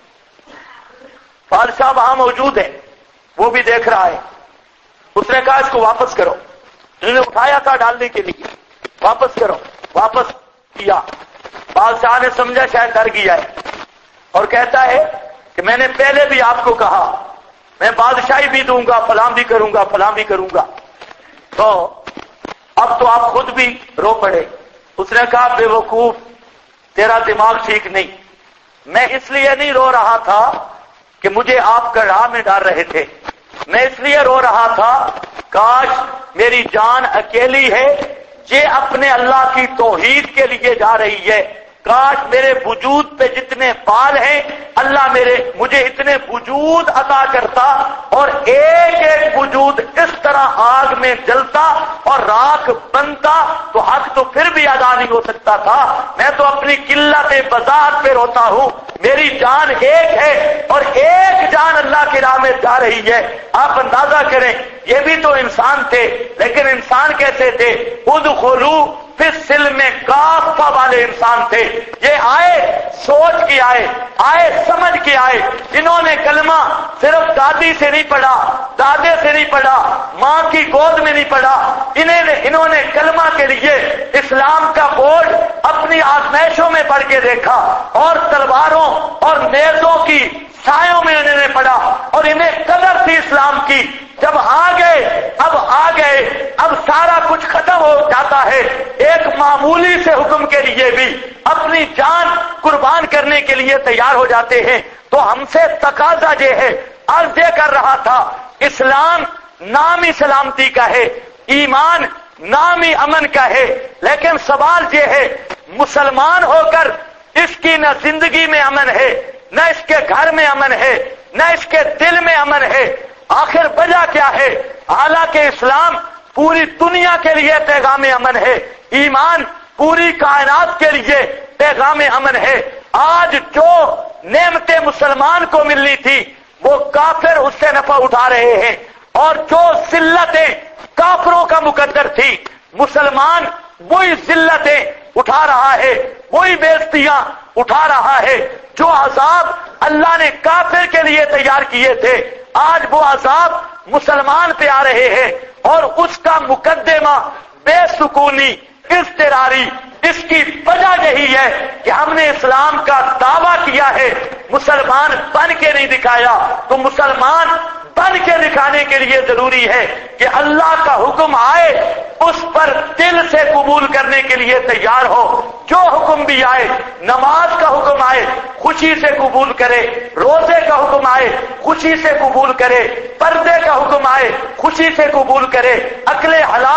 بادشاہ وہاں موجود ہے، وہ بھی دیکھ رہا ہے۔ اس نے کہا اس کو واپس کرو، انہوں نے اٹھایا تھا ڈالنے کے لیے، واپس کرو، واپس کیا۔ بادشاہ نے سمجھا شاید ڈر گیا ہے اور کہتا ہے کہ میں نے پہلے بھی آپ کو کہا میں بادشاہی بھی دوں گا، فلاں بھی کروں گا، فلاں بھی کروں گا، تو اب تو آپ خود بھی رو پڑے۔ اس نے کہا بے وقوف، تیرا دماغ ٹھیک نہیں، میں اس لیے نہیں رو رہا تھا کہ مجھے آپ کڑھا میں ڈال رہے تھے، میں اس لیے رو رہا تھا کاش میری جان اکیلی ہے، یہ اپنے اللہ کی توحید کے لیے جا رہی ہے، کاش میرے وجود پہ جتنے بال ہیں اللہ مجھے اتنے وجود عطا کرتا اور ایک ایک وجود اس طرح آگ میں جلتا اور راکھ بنتا تو حق تو پھر بھی ادا نہیں ہو سکتا تھا۔ میں تو اپنی قلت بذات پہ روتا ہوں، میری جان ایک ہے اور ایک جان اللہ کی راہ میں جا رہی ہے۔ آپ اندازہ کریں، یہ بھی تو انسان تھے، لیکن انسان کیسے تھے؟ ادخلوا فی السلم کافہ والے انسان تھے۔ یہ آئے سوچ کے آئے سمجھ کے آئے۔ انہوں نے کلمہ صرف دادی سے نہیں پڑھا، دادے سے نہیں پڑھا، ماں کی گود میں نہیں پڑھا، انہوں نے کلمہ کے لیے اسلام کا بورڈ اپنی آزمائشوں میں پڑھ کے دیکھا اور تلواروں اور نیزوں کی سایوں میں انہوں نے پڑھا، اور انہیں قدر تھی اسلام کی جب آ گئے اب سارا کچھ ختم ہو جاتا ہے، ایک معمولی سے حکم کے لیے بھی اپنی جان قربان کرنے کے لیے تیار ہو جاتے ہیں۔ تو ہم سے تقاضا یہ ہے، عرض یہ کر رہا تھا، اسلام نام ہی سلامتی کا ہے، ایمان نام ہی امن کا ہے، لیکن سوال یہ ہے مسلمان ہو کر اس کی نہ زندگی میں امن ہے، نہ اس کے گھر میں امن ہے، نہ اس کے دل میں امن ہے، آخر وجہ کیا ہے؟ حالانکہ اسلام پوری دنیا کے لیے پیغام امن ہے، ایمان پوری کائنات کے لیے پیغام امن ہے۔ آج جو نعمتیں مسلمان کو ملنی تھی وہ کافر اس سے نفع اٹھا رہے ہیں، اور جو ذلتیں کافروں کا مقدر تھی مسلمان وہی ذلتیں اٹھا رہا ہے، وہی بےزتیاں اٹھا رہا ہے۔ جو عذاب اللہ نے کافر کے لیے تیار کیے تھے آج وہ عذاب مسلمان پہ آ رہے ہیں، اور اس کا مقدمہ بے سکونی، اضطراری، اس کی وجہ یہی ہے کہ ہم نے اسلام کا دعویٰ کیا ہے، مسلمان بن کے نہیں دکھایا۔ تو مسلمان بن کے دکھانے کے لیے ضروری ہے کہ اللہ کا حکم آئے اس پر دل سے قبول کرنے کے لیے تیار ہو، جو حکم بھی آئے، نماز کا حکم آئے خوشی سے قبول کرے، روزے کا حکم آئے خوشی سے قبول کرے، پردے کا حکم آئے خوشی سے قبول کرے، اکل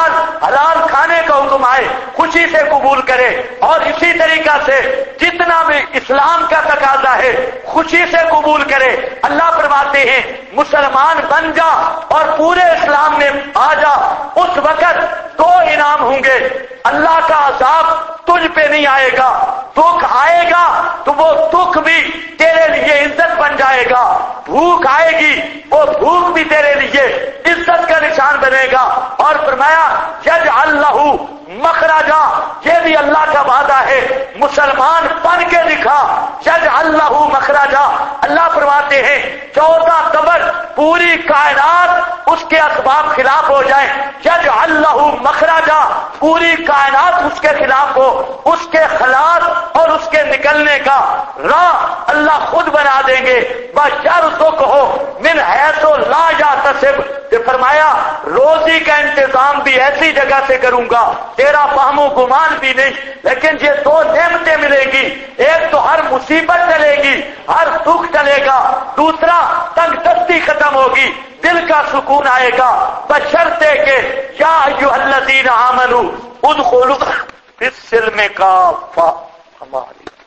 حلال کھانے کا حکم آئے خوشی سے قبول کرے، اور اسی طریقہ سے جتنا بھی اسلام کا تقاضا ہے خوشی سے قبول کرے۔ اللہ فرماتے ہیں مسلمان بن جا اور پورے اسلام میں آ جا، اس وقت دو انعام ہوں گے، اللہ کا عذاب تجھ پہ نہیں آئے گا، دکھ آئے گا تو وہ دکھ بھی تیرے لیے عزت بن جائے گا، بھوک آئے گی وہ بھوک بھی تیرے لیے عزت کا نشان بنے گا۔ اور فرمایا یجعل لہ مخرجا، یہ بھی اللہ کا وعدہ ہے، مسلمان بن کے دکھا، یجعل لہ مخرجا۔ اللہ فرماتے ہیں 14 قبر پوری کائنات اس کے اسباب خلاف ہو جائیں، یجعل لہ مخرجا، پوری کائنات اس کے خلاف ہو، اس کے خلاف اور اس کے نکلنے کا راہ اللہ خود بنا دیں گے۔ وَيَرْزُقْهُ مِنْ حَيْثُ لَا يَحْتَسِبُ، فرمایا روزی کا انتظام بھی ایسی جگہ سے کروں گا تیرا فہم و گمان بھی نہیں۔ لیکن یہ دو نعمتیں ملیں گی، ایک تو ہر مصیبت چلے گی، ہر دکھ چلے گا، دوسرا تنگ دستی ختم ہوگی، دل کا سکون آئے گا، بشرطے کہ یا ایھا الذین آمنوا ادخلوا فی السلم کافہ۔ ہماری